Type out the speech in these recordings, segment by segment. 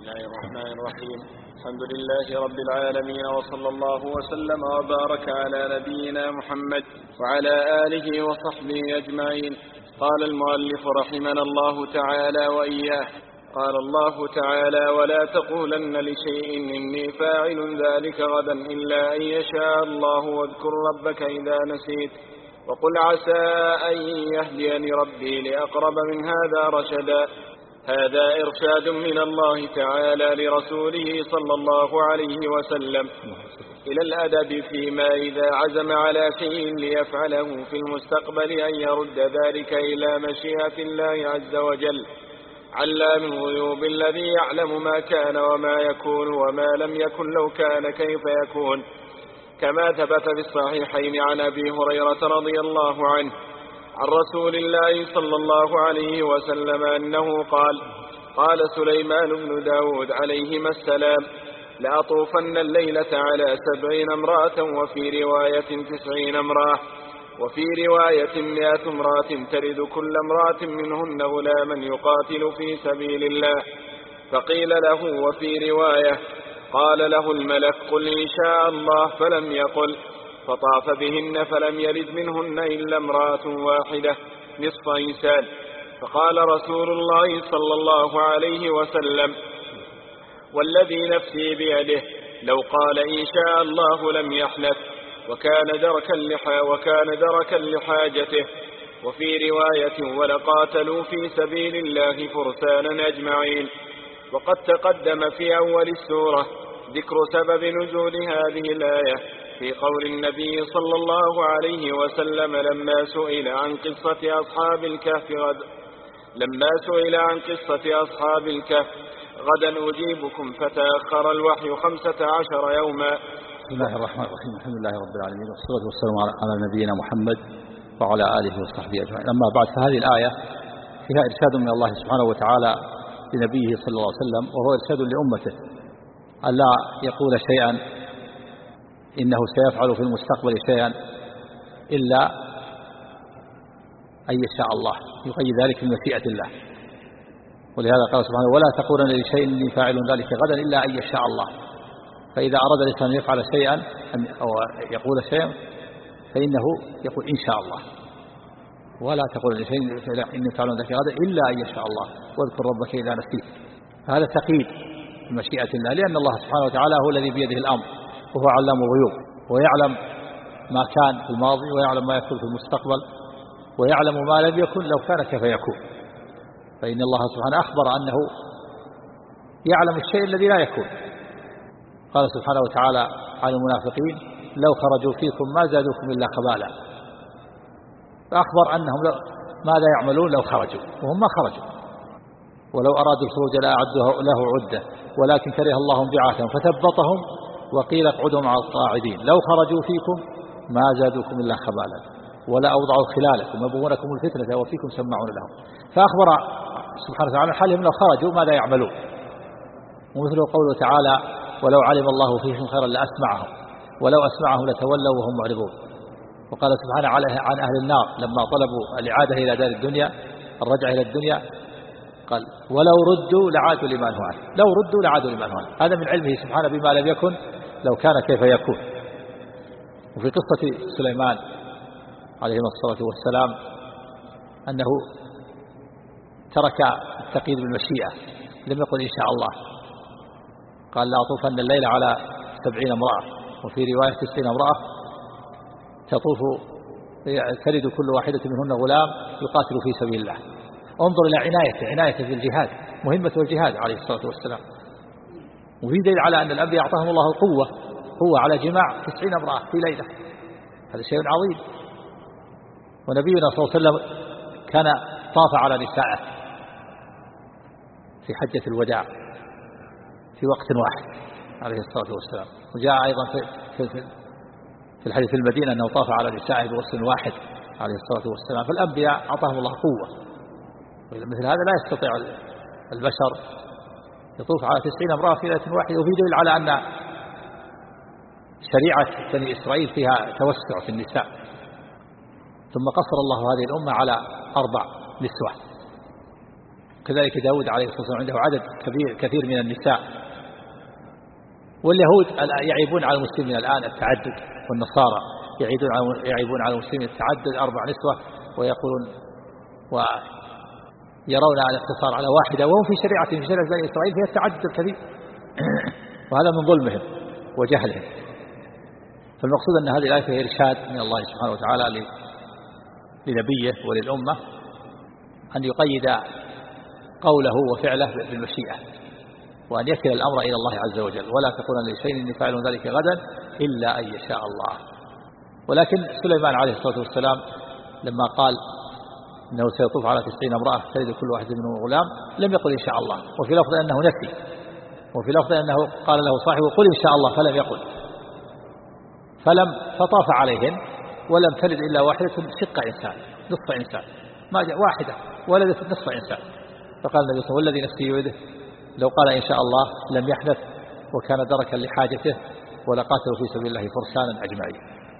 الله الرحمن الرحيم. الحمد لله رب العالمين، وصلى الله وسلم وبارك على نبينا محمد وعلى آله وصحبه أجمعين. قال المؤلف رحمنا الله تعالى وإياه: قال الله تعالى: ولا تقولن لشيء إني فاعل ذلك غدا إلا أن يشاء الله، واذكر ربك إذا نسيت، وقل عسى أن يهديني ربي لأقرب من هذا رشدا. هذا إرشاد من الله تعالى لرسوله صلى الله عليه وسلم إلى الأدب فيما إذا عزم على شيء ليفعله في المستقبل أن يرد ذلك إلى مشيئة الله عز وجل، علام الغيوب الذي يعلم ما كان وما يكون وما لم يكن لو كان كيف يكون. كما ثبت في الصحيحين عن أبي هريرة رضي الله عنه عن رسول الله صلى الله عليه وسلم أنه قال: قال سليمان بن داود عليهما السلام: لأطوفن الليلة على 70 امرأة، وفي رواية 90 امرأة، وفي رواية 100 امرأة، ترد كل امرأة منهن غلاما يقاتل في سبيل الله. فقيل له: وفي رواية قال له الملك: قل إن شاء الله، فلم يقل. فطاف بهن فلم يلد منهن إلا امرأة واحدة نصف إنسان. فقال رسول الله صلى الله عليه وسلم: والذي نفسي بيده لو قال إن شاء الله لم يحلف، وكان دركا لحاجته. وفي رواية: ولقاتلوا في سبيل الله فرسانا أجمعين. وقد تقدم في أول السورة ذكر سبب نزول هذه الآية في قول النبي صلى الله عليه وسلم لما سئل عن قصة أصحاب الكهف: غدا أجيبكم، فتأخر الوحي 15 يوما. بسم الله الرحمن الرحيم. الحمد لله رب العالمين، والصلاة والسلام على نبينا محمد وعلى آله وصحبه أجمعين. أما بعد، فهذه الآية فيها إرشاد من الله سبحانه وتعالى لنبيه صلى الله عليه وسلم، وهو إرشاد لأمته ألا يقول شيئا إنه سيفعل في المستقبل شيئا إلا أن يشاء الله، يقيد ذلك بمشيئة الله. ولهذا قال سبحانه: ولا تقولن لشيء إني فاعل ذلك غدا إلا أن يشاء الله. فإذا أراد الإنسان أن يفعل شيئا أو يقول شيئا فإنه يقول إن شاء الله. ولا تقولن لشيء إني فاعل ذلك غدا إلا أن يشاء الله، واذكر ربك إذا نسيت. فهذا تقييد بمشيئة الله، لأن الله سبحانه وتعالى هو الذي بيده الأمر، وهو علام الغيوب، ويعلم ما كان في الماضي، ويعلم ما يكون في المستقبل، ويعلم ما لم يكن لو كان كيف يكون. فإن الله سبحانه أخبر أنه يعلم الشيء الذي لا يكون. قال سبحانه وتعالى عن المنافقين: لو خرجوا فيكم ما زادوكم إلا خبالا. فأخبر أنهم ماذا يعملون لو خرجوا، وهم ما خرجوا. ولو أرادوا الخروج لأعدوا له عدة، ولكن كره الله انبعاثهم فثبطهم وقيل اقعدوا مع القاعدين. لو خرجوا فيكم ما زادوكم إلا خبالا ولا أوضعوا خلالكم يبغونكم الفتنة وفيكم سماعون لهم. فأخبر سبحانه وتعالى حالهم لو خرجوا ماذا يعملون. ومثل قوله تعالى: ولو علم الله فيهم خيرا لأسمعهم ولو أسمعهم لتولوا وهم معرضون. وقال سبحانه عن أهل النار لما طلبوا الإعادة إلى دار الدنيا، الرجعة إلى الدنيا، قال: ولو ردوا لعادوا لما نهوا عنه. لو ردوا لعادوا لما نهوا عنه. هذا من علمه سبحانه بما لم يكن لو كان كيف يكون. وفي قصة سليمان عليه الصلاة والسلام أنه ترك التقييد بالمشيئة، لم يقل إن شاء الله. قال: لأطوفن الليل على 70 امرأة، وفي رواية 90 امرأة، تلد كل واحدة منهن غلام يقاتل في سبيل الله. انظر إلى عنايته في الجهاد، مهمته الجهاد عليه الصلاة والسلام. وفي دليل على أن الأنبياء أعطاهم الله القوة على جماع 90 امرأة في ليلة. هذا شيء عظيم. ونبينا صلى الله عليه وسلم كان طاف على نسائه في حجة الوداع في وقت واحد عليه الصلاة والسلام. وجاء أيضا في الحديث في المدينة أنه طاف على نسائه بوقت واحد عليه الصلاة والسلام. فالأنبياء أعطاهم الله قوة، مثل هذا لا يستطيع البشر يطوف على 90 امرأة في ليلة واحدة. وفي دليل على أن شريعة بني إسرائيل فيها توسع في النساء. ثم قصر الله هذه الأمة على 4 نسوة. كذلك داود عليه الصلاة والسلام عنده عدد كثير من النساء. واليهود يعيبون على المسلمين الآن التعدد، والنصارى يعيبون على المسلمين التعدد 4 نسوة، ويقولون ويرون الاقتصار على واحدة، وهم في شريعة بني إسرائيل فيها التعدد الكثير وهذا من ظلمهم وجهلهم. فالمقصود أن هذه الآية فيها إرشاد من الله سبحانه وتعالى لنبيه وللأمة أن يقيد قوله وفعله بالمشيئة، وأن يكل الأمر إلى الله عز وجل، ولا تقولن لشيء إني فاعل ذلك غدا إلا أن يشاء الله. ولكن سليمان عليه الصلاة والسلام لما قال إنه سيطوف على 90 امرأة تلد كل واحد منهم غلام لم يقل إن شاء الله، وفي لفظ أنه نسي، وفي لفظ أنه قال له صاحبه قل إن شاء الله فلم يقل، فطاف عليهن ولم تلد إلا واحدة شق إنسان نصف إنسان، ما جاء واحدة ولدت نصف إنسان. فقال النبي صلى الله عليه وسلم والذي نفسي بيده لو قال إن شاء الله لم يحدث وكان دركا لحاجته ولقاتلوا في سبيل الله فرسانا أجمعين.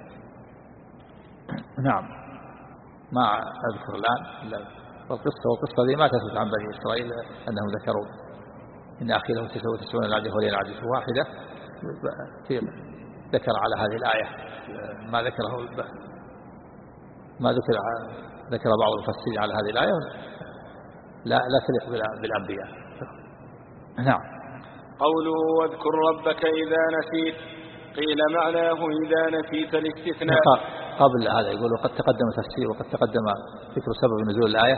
نعم، ما أذكر الآن والقصة دي ما تثبت عن بني إسرائيل أنهم ذكروا إن أخي له 99 نعجة ولي نعجة واحدة، ذكر على هذه الآية ما ذكر بعض المفسرين على هذه الآية لا تليق بالأنبياء. نعم. قوله واذكر ربك إذا نسيت قيل معناه إذا نسيت الاستثناء. قبل هذا يقول وقد تقدم تفسير وقد تقدم ذكر سبب نزول الآية.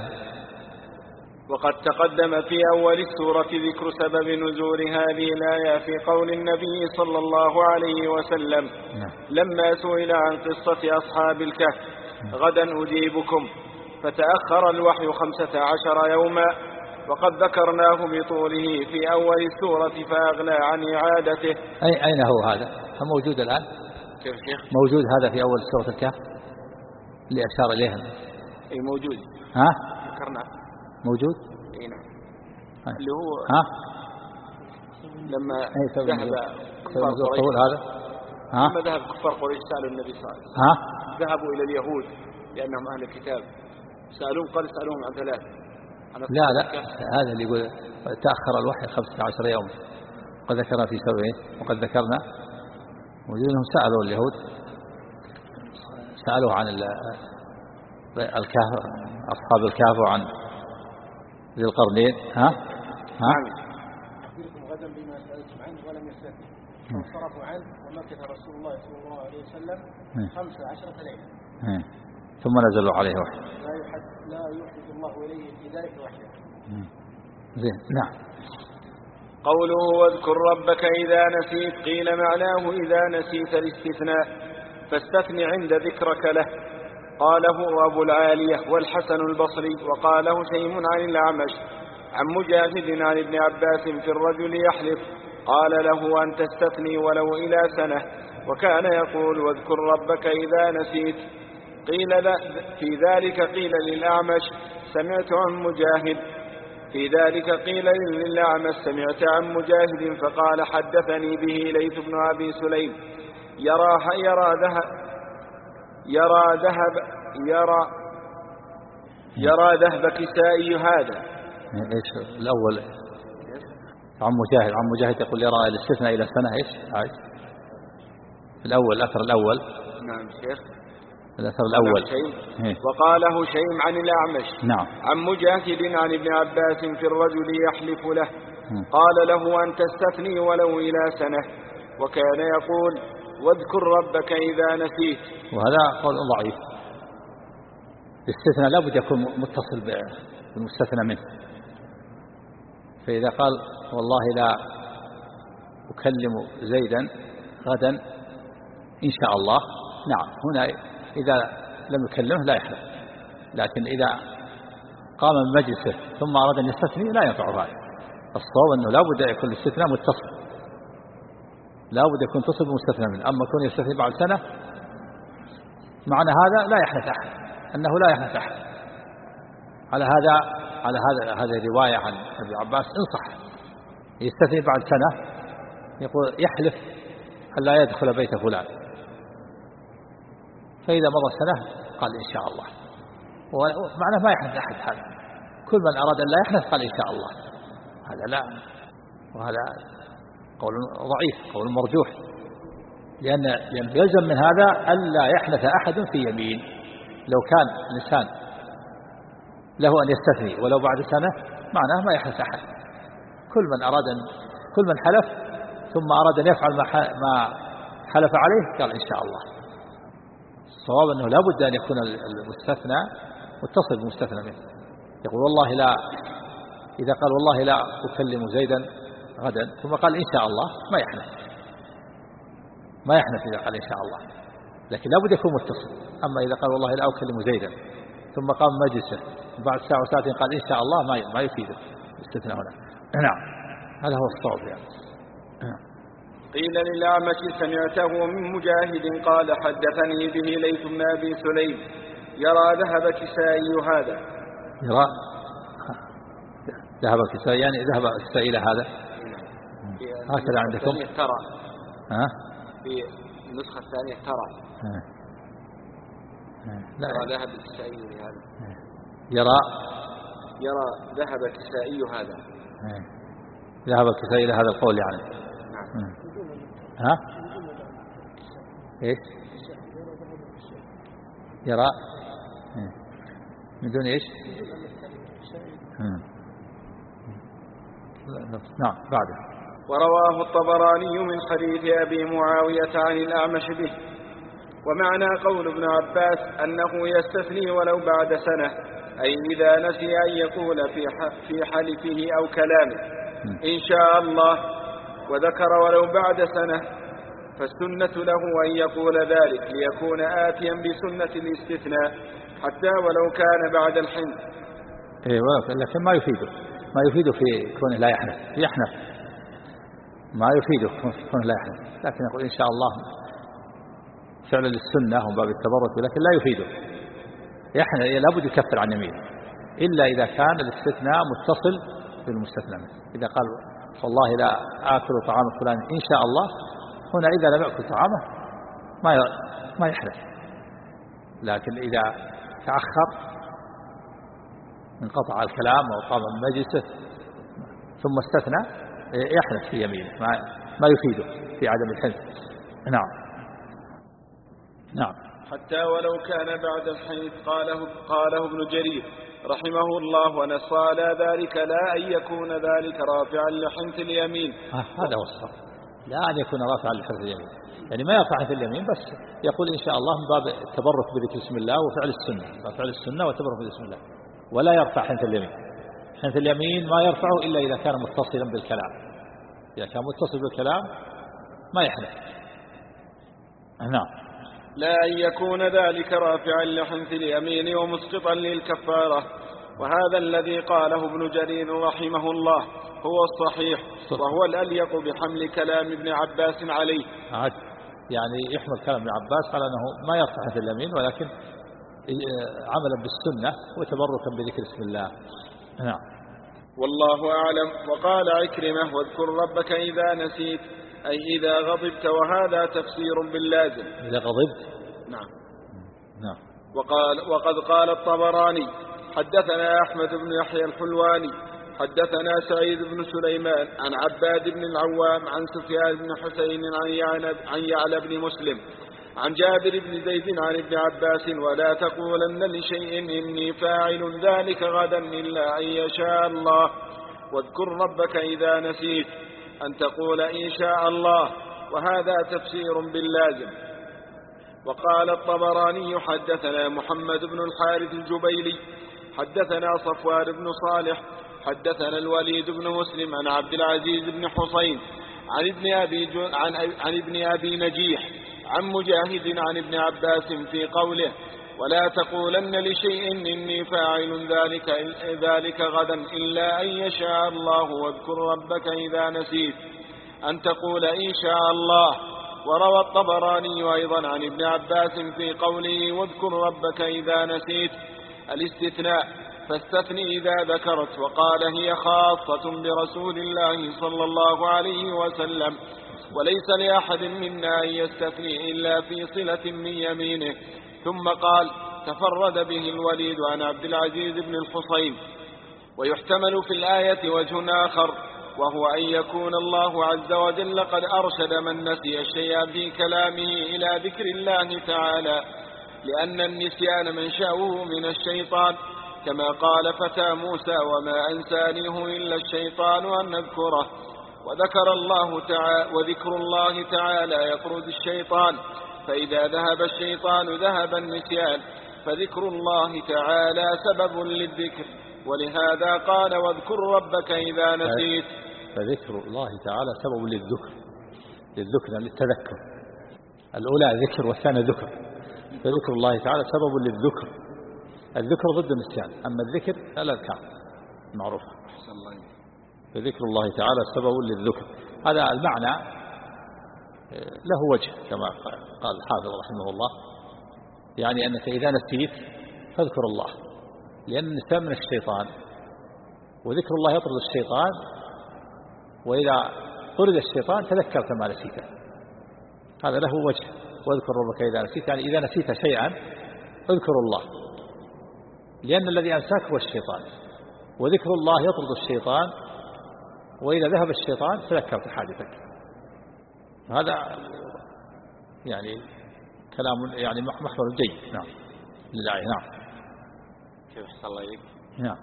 وقد تقدم في أول السورة ذكر سبب نزول هذه الآية في قول النبي صلى الله عليه وسلم لما سئل عن قصة أصحاب الكهف غدا أجيبكم، فتأخر الوحي 15 يوما، وقد ذكرناه بطوله في أول السورة فأغنى عن إعادته. أين هو هذا؟ هل موجود الآن؟ كيف شيخ؟ موجود هذا في أول سورة الكهف اللي أشار إليها؟ أي موجود. ها؟ ذكرناه. موجود؟ أي نعم. اللي هو ها؟ لما ذهب كفار قريش هذا؟ ها؟ لما ذهب كفار قريش سألوا النبي صلى الله عليه وسلم. ها؟ ذهبوا إلى اليهود لأنهم أهل الكتاب، سألوهم قال سألوهم عن 3. لا هذا اللي يقول تأخر الوحي 15 يوم، قد ذكرنا في سببه وقد ذكرنا موجود انهم سألوا اليهود، سألوا عن الكهف، أصحاب الكهف، وعن ذي القرنين. ها؟ أخبركم غدا بما سألتم عنه ولم يستثنوا، فانصرفوا عنه ومكث رسول الله صلى الله عليه وسلم 15 ليلة ثم نزلوا عليه وحي. لا يحدث الله إليه في ذلك وحده. زين. نعم. قوله واذكر ربك إذا نسيت قيل معناه إذا نسيت الاستثناء، فاستثن عند ذكرك له. قاله أبو العالية والحسن البصري، وقاله شيم عن الأعمش عن مجاهد عن ابن عباس في الرجل يحلف قال له أن تستثني ولو إلى سنة، وكان يقول واذكر ربك إذا نسيت. قيل في ذلك قيل للأعمش سمعت عن مجاهد، في ذلك قيل للأعمش سمعت عن مجاهد فقال حدثني به ليث بن أبي سليم يرى ذهب كسائي هذا. ايش الأول؟ عن مجاهد يقول يرى الاستثناء إلى سنة. ايش الأول؟ الأثر الأول. نعم شيخ، الأثر الأول. وقاله شيم عن الأعمش. نعم. عن مجاهد عن ابن عباس في الرجل يحلف له قال له أن تستثني ولو إلى سنة، وكان يقول واذكر ربك إذا نسيت. وهذا قول ضعيف. الاستثناء لابد يكون متصل بالمستثنى منه، فإذا قال والله لا أكلم زيدا غدا إن شاء الله، نعم هنا إذا لم يكلمه لا يحلف، لكن إذا قام من مجلسه ثم أراد أن يستثني لا ينفع هذا. الصواب أنه لا بد يكون الاستثناء متصل، لا بد يكون متصل بمستثنى منه. أما يكون يستثني بعد سنة معنى هذا لا يحلف أحد، أنه لا يحلف أحد. على هذا الرواية عن ابن عباس انصح يستثني بعد سنة، يقول يحلف أن لا يدخل بيت فلان، فإذا مضى سنة قال إن شاء الله، ومعنى ما يحلف أحد هذا. كل من أراد أن لا يحنث قال إن شاء الله، هذا لا، وهذا قول ضعيف، قول مرجوح، لأن يلزم من هذا ألا يحنث أحد في يمين. لو كان الإنسان له أن يستثني ولو بعد سنة معناه ما يحنث أحد. كل من حلف ثم أراد أن يفعل ما حلف عليه قال إن شاء الله. الصواب أنه لا بد أن يكون المستثنى متصل بمستثنى منه. يقول والله لا، إذا قال والله لا أكلم زيدا غدا ثم قال إن شاء الله ما يحنث إذا قال إن شاء الله، لكن لا بد يكون متصل. أما إذا قال والله لا أكلم زيدا ثم قام مجلسه بعد ساعة وساعتين قال إن شاء الله ما يفيده الاستثناء هنا. نعم، هذا هو الصواب يعني. قيل للأعمش سمعته من مجاهد قال حدثني به ليث بن أبي سليم يرى ذهب كسائي هذا. يرى ذهب كسائي يعني ذهب كسائي إلى هذا، هكذا عندكم ترى في النسخة الثانية ترى لا يرى ذهب كسائي هذا، يرى ذهب كسائي هذا، ذهب كسائي إلى هذا القول يعني. نعم. ايش يرى من دون ايش؟ نعم بعده. ورواه الطبراني من حديث أبي معاوية عن الأعمش به. ومعنى قول ابن عباس أنه يستثني ولو بعد سنة، أي إذا نسي أن يقول في حلفه أو كلامه إن شاء الله وذكر ولو بعد سنة، فالسنة له أن يقول ذلك ليكون آتيا بسنة الاستثناء حتى ولو كان بعد الحنث. لكن ما يفيده في كونه لا يحنث، ما يفيده في كونه لا يحنث، لكن يقول إن شاء الله فعلا للسنة وباب التبرك، لكن لا يفيده يحنث. لابد يكفر عن يمينه إلا إذا كان الاستثناء متصل بالمستثنى منه. إذا قال والله لا آكل طعام فلان إن شاء الله، هنا إذا لم يأكل طعامه ما يحدث. لكن إذا تأخر انقطع الكلام أو قام من مجلسه ثم استثنى يحدث في يمينه، ما يفيده في عدم الحنث. نعم. حتى ولو كان بعد الحنث قاله ابن جرير رحمه الله ونص على ذلك لا أن يكون ذلك رافعا لحنث اليمين. هذا هو الصواب، لا أن يكون رافعا لحنث اليمين، يعني ما يرفع حنث اليمين بس يقول إن شاء الله من باب التبرك بذكر اسم الله وفعل السنة، فعل السنة والتبرك باسم الله، ولا يرفع حنث اليمين. حنث اليمين ما يرفعه إلا إذا كان متصلا بالكلام، إذا كان متصل بالكلام ما يحنث. نعم. لا أن يكون ذلك رافعا لحنث اليمين ومسقطا للكفارة، وهذا الذي قاله ابن جرير رحمه الله هو الصحيح، وهو الأليق بحمل كلام ابن عباس عليه. يعني يحمل كلام ابن عباس على أنه ما يرفع حنث اليمين، ولكن عملا بالسنة وتبركا بذكر اسم الله. نعم. والله أعلم. وقال عكرمة واذكر ربك إذا نسيت، أي إذا غضبت، وهذا تفسير باللازم. إذا غضبت. نعم. نعم. وقد قال الطبراني حدثنا أحمد بن يحيى الحلواني حدثنا سعيد بن سليمان عن عباد بن العوام عن سفيان بن حسين عن يعلى بن مسلم عن جابر بن زيد عن ابن عباس ولا تقولن لشيء إني فاعل ذلك غدا إلا أن يشاء الله، واذكر ربك إذا نسيت أن تقول إن شاء الله، وهذا تفسير باللازم. وقال الطبراني حدثنا محمد بن الحارث الجبيلي حدثنا صفوان بن صالح حدثنا الوليد بن مسلم عن عبد العزيز بن حسين عن ابن أبي نجيح عن مجاهد عن ابن عباس في قوله ولا تقولن لشيء إني فاعل ذلك غدا إلا أن يشاء الله، واذكر ربك إذا نسيت أن تقول إن شاء الله. وروى الطبراني أيضا عن ابن عباس في قوله واذكر ربك إذا نسيت الاستثناء فاستثني إذا ذكرت، وقال هي خاصة برسول الله صلى الله عليه وسلم، وليس لأحد منا أن يستثني إلا في صلة من يمينه. ثم قال تفرد به الوليد عن عبد العزيز بن الحسين ويحتمل في الآية وجه آخر، وهو أن يكون الله عز وجل قد أرشد من نسي شيئا في كلامه إلى ذكر الله تعالى، لأن النسيان منشأه من الشيطان، كما قال فتى موسى وما أنسانيه إلا الشيطان أن نذكره. وذكر الله تعالى يطرد الشيطان، فإذا ذهب الشيطان ذهب النسيان، فذكر الله تعالى سبب للذكر، ولهذا قال واذكر ربك إذا نسيت. فذكر الله تعالى سبب للذكر للتذكر، الأولى ذكر والثاني ذكر، فذكر الله تعالى سبب للذكر. الذكر ضد النسيان، أما الذكر الأذكار معروفة. فذكر الله تعالى سبب للذكر، هذا المعنى له وجه كما قال الحافظ رحمه الله، يعني أنك إذا نسيت فاذكر الله، لأن النسيان من الشيطان، وذكر الله يطرد الشيطان، وإذا طرد الشيطان تذكرت ما نسيته، هذا له وجه. واذكر ربك إذا نسيت، يعني إذا نسيت شيئا اذكر الله، لأن الذي أنساك هو الشيطان، وذكر الله يطرد الشيطان، وإذا ذهب الشيطان تذكرت حادثك. هذا يعني كلام يعني محور جيد. نعم للآية. نعم. كيف أحسن الله إليك؟ نعم.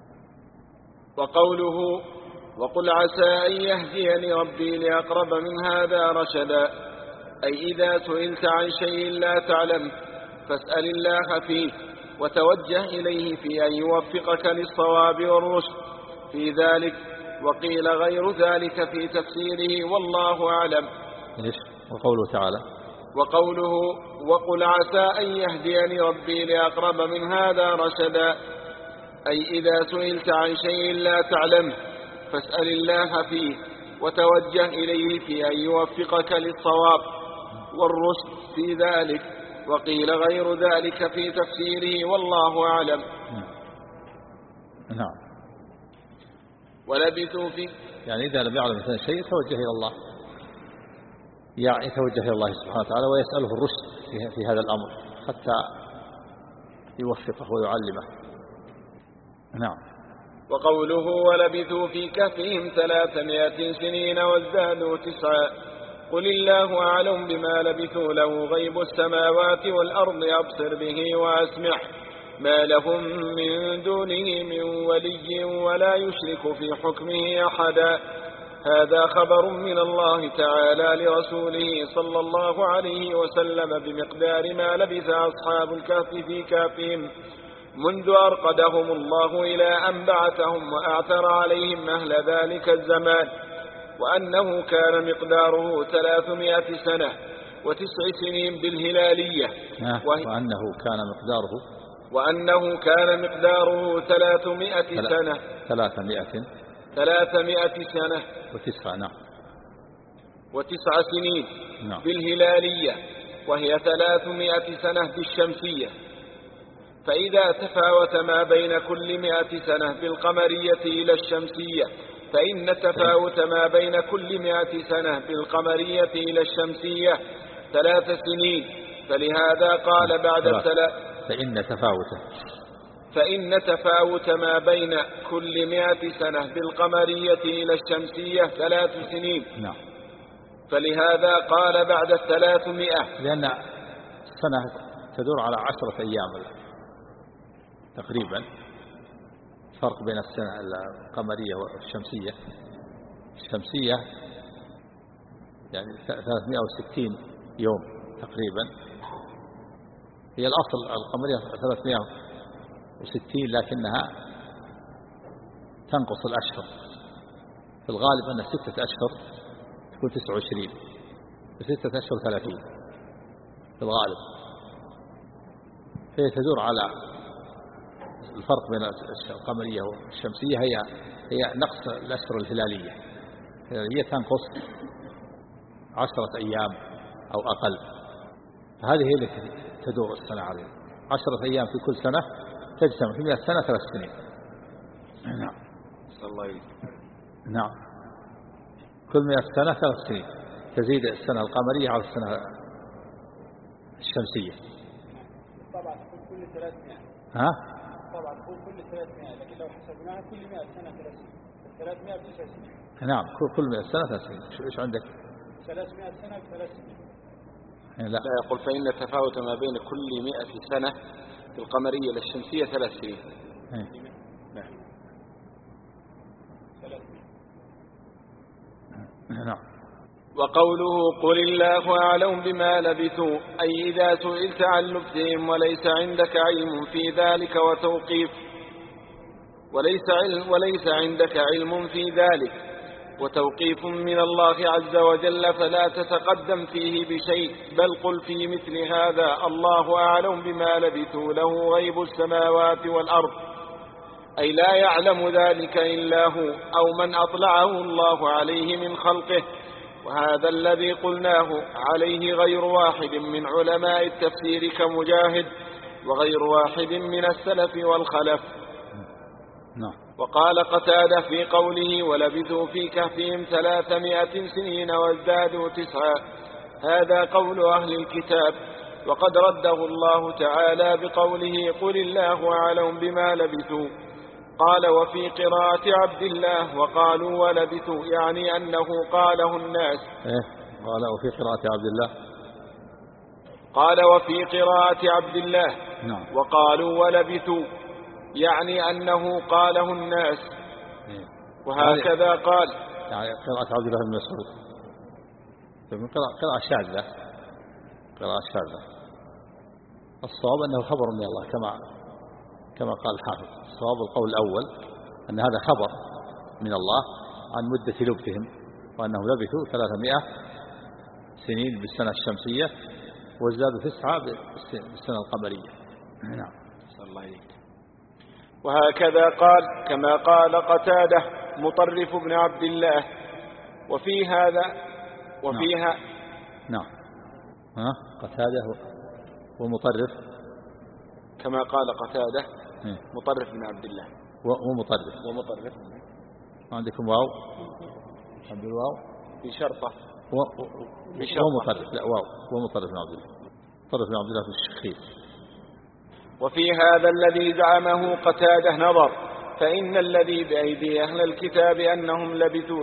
وقوله وقل عسى أن يهديني ربي لأقرب من هذا رشدا، أي إذا سئلت عن شيء لا تعلم فاسأل الله فيه، وتوجه إليه في أن يوفقك للصواب والرشد في ذلك. وقيل غير ذلك في تفسيره والله أعلم. وقوله تعالى وقوله وقل عسى أن يهديني ربي لأقرب من هذا رشدا، أي إذا سئلت عن شيء لا تعلم فاسأل الله فيه، وتوجه إليه في أن يوفقك للصواب والرشد في ذلك. وقيل غير ذلك في تفسيره والله أعلم. نعم. ولبثوا فيه، يعني إذا لم يعلم مثلا شيء توجه إلى الله، يعني يتوجه إلى الله سبحانه وتعالى ويسأله الرشد في هذا الأمر حتى يوفقه ويعلمه. نعم. وقوله ولبثوا في كهفهم 300 سنين وازدادوا 9، قل الله أعلم بما لبثوا له غيب السماوات والأرض أبصر به وأسمع، ما لهم من دونه من ولي ولا يشرك في حكمه أحدا. هذا خبر من الله تعالى لرسوله صلى الله عليه وسلم بمقدار ما لبث أصحاب الكهف في كهفهم منذ أرقدهم الله إلى أن بعثهم وأعثر عليهم أهل ذلك الزمان، وأنه كان مقداره 300 سنة و9 سنين بالهلالية، وأنه كان مقداره 300 سنة 300 سنة و9 سنين بالهلالية، وهي 300 سنة بالشمسية. فإذا تفاوت ما بين كل 100 سنة بالقمرية إلى الشمسية، فإن تفاوت ما بين كل 100 سنة بالقمرية إلى الشمسية 3 سنين. فلهذا قال بعد فإن تفاوت ما بين كل 100 سنة بالقمرية إلى الشمسية 3 سنين. فلهذا قال بعد 300، لأن السنة تدور على 10 أيام تقريبا، فرق بين السنة القمرية والشمسية. الشمسية يعني 360 يوم تقريبا، هي الأصل القمرية 360، لكنها تنقص الأشهر. في الغالب أن 6 أشهر تكون 29، 6 أشهر 30 في الغالب. فهي تدور على الفرق بين القمرية والشمسية هي نقص الأشهر الهلالية. الهلالية تنقص 10 أيام أو أقل، هذه هي التي تدور السنة عليها. 10 أيام في كل سنة تجتمع في 100 سنة 3 سنين. نعم. نعم، كل 100 سنة 3 سنين، تزيد السنة القمرية على السنة الشمسية. طبعا كل 300. ها؟ طبعا كل كل 300، لكن لو حسبناها كل 100 سنة 309 سنين. نعم كل 100 سنة 3 سنين. إيش عندك؟ 300 سنة ب3 سنين. لا يقول فإن التفاوت ما بين كل 100 سنة في القمرية للشمسية 3 سنين. نعم. وقوله قل الله أعلم بما لبثوا، أي إذا سئلت عن لبثهم وليس عندك علم في ذلك وليس عندك علم في ذلك وتوقيف من الله عز وجل فلا تتقدم فيه بشيء، بل قل في مثل هذا الله أعلم بما لبثوا له غيب السماوات والأرض، أي لا يعلم ذلك إلا هو أو من أطلعه الله عليه من خلقه. وهذا الذي قلناه عليه غير واحد من علماء التفسير كمجاهد وغير واحد من السلف والخلف. وقال قتادة في قوله ولبثوا في كهفهم 300 سنين وازدادوا 9، هذا قول أهل الكتاب، وقد رده الله تعالى بقوله قل الله أعلم بما لبثوا. قال وفي قراءة عبد الله وقالوا ولبثوا، يعني أنه قاله الناس. قال وفي قراءة عبد الله، قال وفي قراءة عبد الله وقالوا ولبثوا، يعني أنه قاله الناس. وهكذا قال يعني قراءة عبد الله بن مسعود قراءة شاذة. الصواب أنه خبر من الله كما قال الحافظ. الصواب القول الأول أن هذا خبر من الله عن مدة لبثهم، وأنهم لبثوا 300 سنين بالسنة الشمسية وازدادوا 9 بالسنة القمرية. نعم. صلى الله عليه وسلم. وهكذا قال كما قال قتادة مطرف بن عبد الله. وفيها نعم قتادة ومطرف كما قال قتادة مطرف بن عبد الله ومطرف عندكم واو عند الواو في شرطة ومطرف، لا واو ومطرف بن عبد الله، مطرف بن عبد الله في الشخيص. وفي هذا الذي زعمه قتادة نظر، فإن الذي بأيدي أهل الكتاب أنهم لبثوا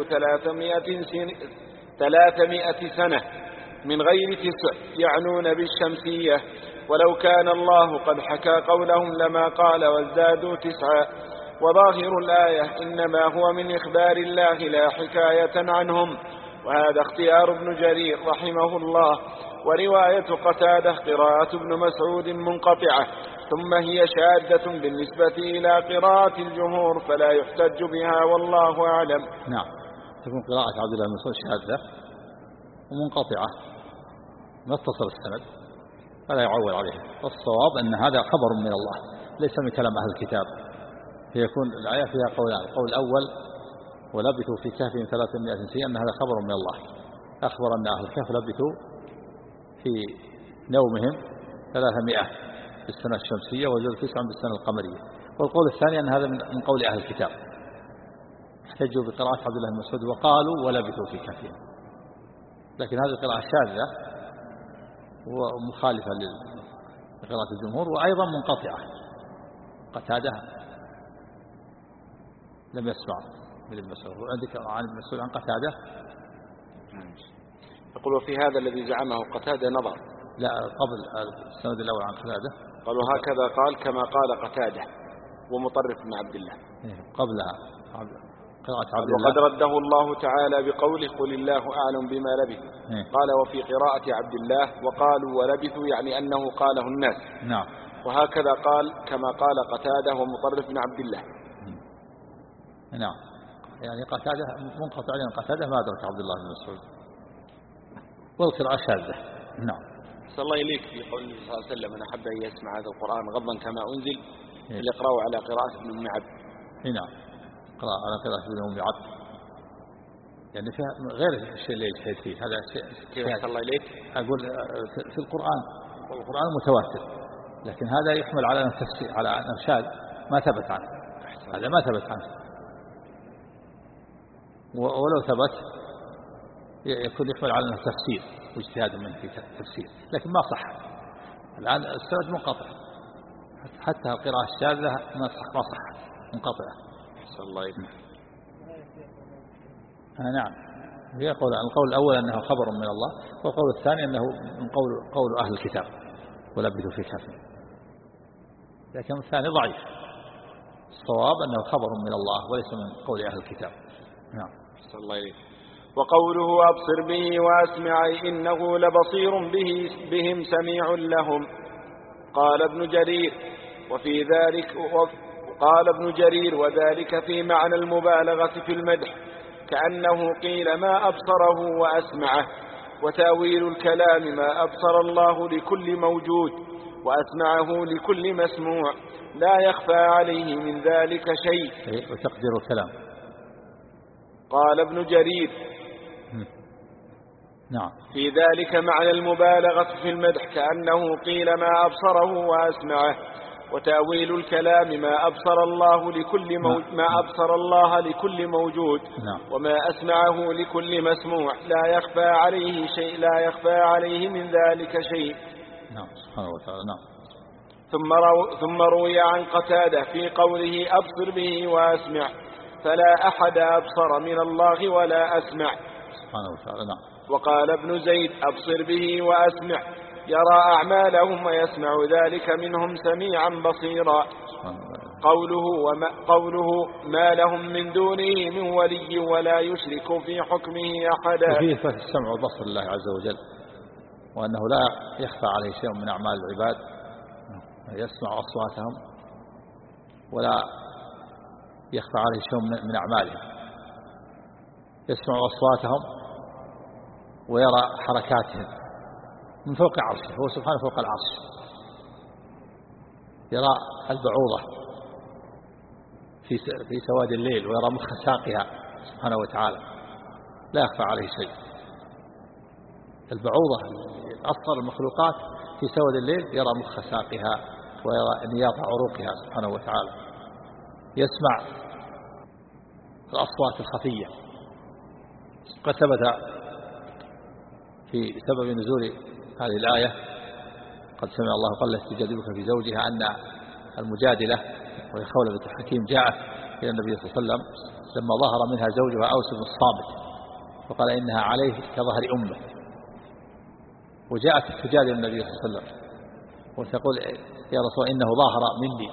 300 سنة من غير 9 يعنون بالشمسية، ولو كان الله قد حكى قولهم لما قال وازدادوا 9. وظاهر الآية إنما هو من إخبار الله لا حكاية عنهم، وهذا اختيار ابن جرير رحمه الله. ورواية قتادة قراءة ابن مسعود منقطعة، ثم هي شاذة بالنسبة إلى قراءة الجمهور فلا يحتج بها والله أعلم. نعم، تكون قراءة عبد الله بن مسعود شاذة ومنقطعة ما اتصل السند فلا يعول عليه. والصواب أن هذا خبر من الله ليس من كلام أهل الكتاب، فيكون الآية فيها قولان: القول الأول ولبثوا في كهفهم 300 سنة، أن هذا خبر من الله أخبر أن أهل الكهف لبثوا في نومهم 300 بالسنة الشمسية وزادوا 9 بالسنة القمرية. والقول الثاني أن هذا من قول أهل الكتاب، احتجوا بقراءة عبد الله بن مسعود وقالوا ولبثوا في كهفهم، لكن هذه القراءة شاذة ومخالفة لقراءة الجمهور وأيضا منقطعة. قتادة لم يسمع من ابن مسعود، وعندك عن ابن مسعود عن قتادة. يقول وفي هذا الذي زعمه قتادة نظر. لا، قبل السند الأول عن قتادة قالوا هكذا قال كما قال قتادة ومطرف بن عبد الله قبلها قراءة عبد الله. وقد رده الله تعالى بقوله قل الله أعلم بما لبثوا. قال وفي قراءة عبد الله وقالوا ولبثوا، يعني أنه قاله الناس. نعم. وهكذا قال كما قال قتادة ومطرف بن عبد الله. نعم، يعني قتادة منقطع عن قتادة ما أدرك عبد الله بن مسعود، والقراءة شاذة. نعم. صلى الله إليك في قول صلى الله عليه وسلم: من أحب أن يسمع هذا القرآن غضا كما أنزل فليقرأه على قراءة ابن أم عبد. نعم، قراءة على قراءة ابن أم عبد، يعني فيها غير الشيء اللي يجتهد فيه. هذا شيء صلى الله إليك أقول في القرآن، والقرآن متواتر، لكن هذا يحمل على تفسير، على إرشاد ما ثبت عنه. هذا ما ثبت عنه، ولو ثبت يكون يحمل على أنه تفسير واجتهاد منه في تفسير، لكن ما صح. الآن السند منقطع، حتى القراءة الشاذة ما صح منقطعة. أحسن الله إليك. نعم. يقول القول الأول أنه خبر من الله، والقول الثاني أنه من قول أهل الكتاب ولبثوا في كهف، لكن الثاني ضعيف. الصواب أنه خبر من الله وليس من قول أهل الكتاب. نعم. أحسن الله إليك. وقوله أبصر به وأسمع إنه لبصير بهم سميع لهم. قال ابن جرير وفي ذلك قال ابن جرير وذلك في معنى المبالغة في المدح، كأنه قيل ما أبصره وأسمعه. وتأويل الكلام ما أبصر الله لكل موجود وأسمعه لكل مسموع لا يخفى عليه من ذلك شيء. وتقدير الكلام. قال ابن جرير نعم. في ذلك معنى المبالغة في المدح، كأنه قيل ما أبصره وأسمعه. وتأويل الكلام ما أبصر الله لكل موجود وما أسمعه لكل مسموع لا يخفى عليه من ذلك شيء. نعم سبحانه وتعالى. نعم. ثم روي عن قتادة في قوله أبصر به وأسمع، فلا أحد أبصر من الله ولا أسمع سبحانه وتعالى. نعم. وقال ابن زيد أبصر به وأسمع، يرى أعمالهم ويسمع ذلك منهم سميعا بصيرا. قوله ما لهم من دونه من ولي ولا يشرك في حكمه أحدا. وفيه إثبات السمع والبصر لله عز وجل، وأنه لا يخفى عليه شيء من أعمال العباد، يسمع أصواتهم ولا يخفى عليه شيء من أعمالهم، يسمع أصواتهم ويرى حركاتهم من فوق عرشه، هو سبحانه فوق العرش، يرى البعوضة في سواد الليل ويرى مخ ساقها سبحانه وتعالى، لا يخفى عليه شيء. البعوضة أصغر المخلوقات في سواد الليل يرى مخ ساقها ويرى نياط عروقها سبحانه وتعالى، يسمع الأصوات الخفية. قد ثبت في سبب نزول هذه الآية قد سمع الله قال تجادلك في زوجها أن المجادلة وهي خولة بنت حكيم جاءت إلى النبي صلى الله عليه وسلم لما ظهر منها زوجها أوس بن الصامت، فقال إنها عليه كظهر أمه، وجاءت تجادل النبي صلى الله عليه وسلم وتقول يا رسول إنه ظاهر مني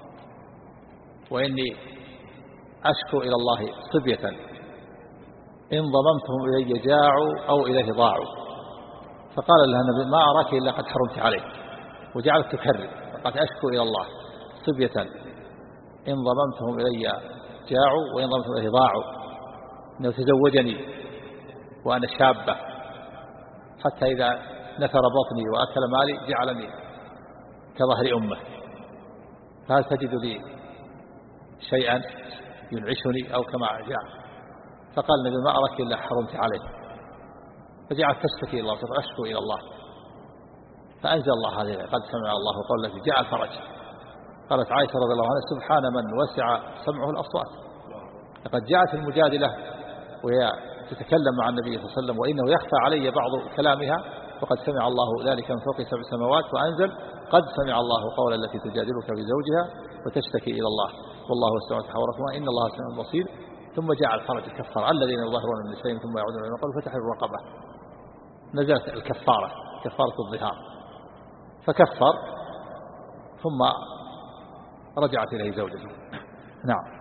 وإني أشكو إلى الله صبية إن ضممتهم إلي جاعوا أو إليه ضاعوا. فقال لها النبي ما أراك إلا قد حرمت عليه، وجعلت تكرر فقالت أشكو إلى الله صبية إن ضممتهم إلي جاعوا وإن ضممتهم إليه ضاعوا، إنه تزوجني وأنا شابة حتى إذا نثر بطني وأكل مالي جعلني كظهر أمه، فهل تجد لي شيئا ينعشني أو كما جاء؟ فقال النبي ما أراك إلا حرمت عليه، فجعلت تشتكي إلى الله أشكو إلى الله، فأنزل الله هذه قد سمع الله قول التي جاء الفرج. قالت عائشة رضي الله عنها سبحان من وسع سمعه الأصوات، لقد جاءت المجادلة وهي تتكلم مع النبي صلى الله عليه وسلم وإنه يخفى علي بعض كلامها، وقد سمع الله ذلك من فوق 7 سماوات، وأنزل قد سمع الله قول التي تجادلك في زوجها وتشتكي إلى الله والله يسمع تحاوركما إن الله سميع بصير. ثم جاء الفرج الكفار الذين يظاهرون من نسائهم ثم يعودون إلى ما قالوا فتحرير الرقبة، نزلت الكفارة كفارة الظهار، فكفر ثم رجعت إليه زوجته. نعم.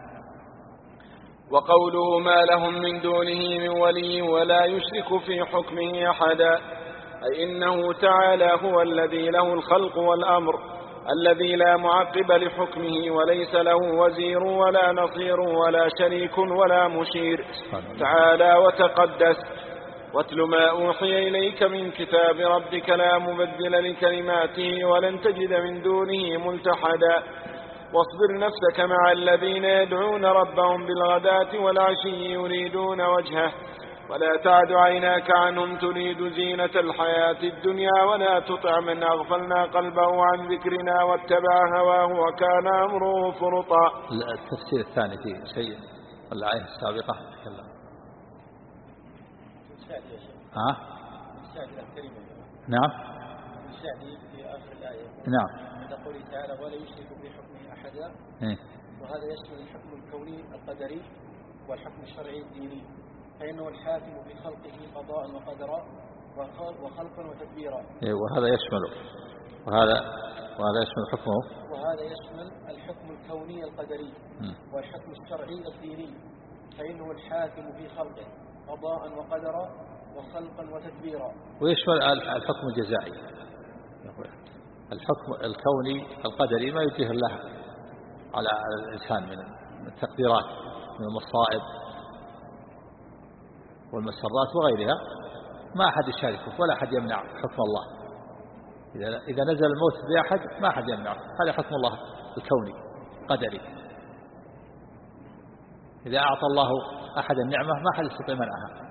وقوله ما لهم من دونه من ولي ولا يشرك في حكمه أحدا، أي إنه تعالى هو الذي له الخلق والأمر، الذي لا معقب لحكمه وليس له وزير ولا نصير ولا شريك ولا مشير، تعالى وتقدس. واتل ما أوحي إليك من كتاب ربك لا مبدل لكلماته ولن تجد من دونه ملتحدا. واصبر نفسك مع الذين يدعون ربهم بالغداة والعشي يريدون وجهه ولا تعد عيناك عنهم تريد زينة الحياة الدنيا ولا تطع من أغفلنا قلبه عن ذكرنا واتبع هواه وكان أمره فرطا. التفسير الثاني فيه شيء الآية السابقة تكلم الشاهد يا شيخ. ها؟ الشاهد الكريم. نعم. السعدي في آخر الآية. نعم. عند قوله تعالى ولا يشرك بحكمه أحدا. وهذا يشمل الحكم الكوني القدري والحكم الشرعي الديني، فإنه الحاكم في خلقه قضاء وقدرا وخلقا وتدبيرا. وهذا يشمل حكمه. وهذا يشمل الحكم الكوني القدري والحكم الشرعي الديني، فإنه الحاكم في خلقه قضاء وقدرا وخلقا وتدبيرا. ويشمل الحكم الجزائي، الحكم الكوني القدري ما يجيه الله على الإنسان من التقديرات من المصائب والمسرات وغيرها، ما أحد يشاركه ولا أحد يمنع حكم الله. إذا نزل الموت بأحد ما أحد يمنعه، هذا حكم الله الكوني قدري. إذا أعطى الله أحد النعمة ما أحد يستطيع منعها.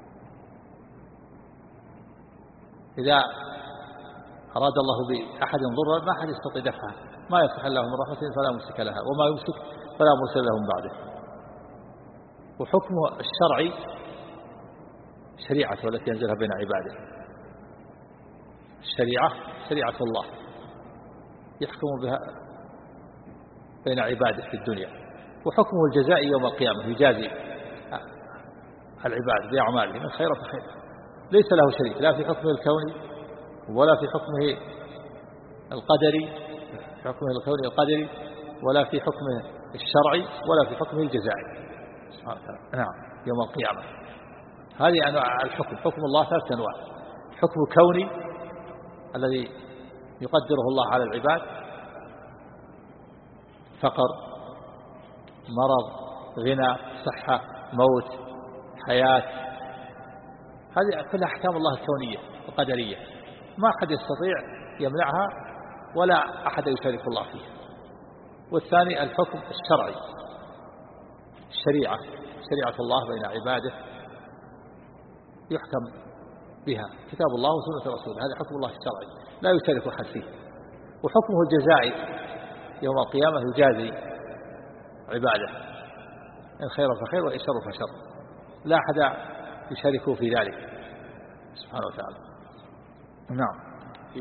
إذا أراد الله بأحد ضرا ما أحد يستطيع دفعها، ما يفتح الله من رحمته فلا ممسك لها وما يمسك فلا مرسل له من بعده. وحكمه الشرعي شريعته التي أنزلها بين عباده، الشريعة شريعة الله يحكم بها بين عباده في الدنيا. وحكمه الجزائي يوم القيامة يجازي العباد بأعمالهم الخير فخير، ليس له شريك لا في حكمه الكوني ولا في حكمه القدري، في حكمه الكوني القدري ولا في حكمه الشرعي ولا في حكمه الجزائي سبحانه وتعالى. نعم يوم القيامة. هذه أنواع الحكم. حكم الله ثلاثة أنواع: حكم كوني الذي يقدره الله على العباد، فقر، مرض، غنى، صحة، موت، حياة، هذه كلها أحكام الله الكونية القدرية ما أحد يستطيع يمنعها ولا أحد يشارك الله فيها. والثاني الحكم الشرعي، شريعة الله بين عباده يحكم بها كتاب الله وسنة رسوله، هذا حكم الله الشرعي لا يشارك أحد فيه. وحكمه الجزائي يوم القيامة يجازي عباده إن خير فخير وإن شر فشر، لا أحد يشاركه في ذلك سبحانه وتعالى. نعم. في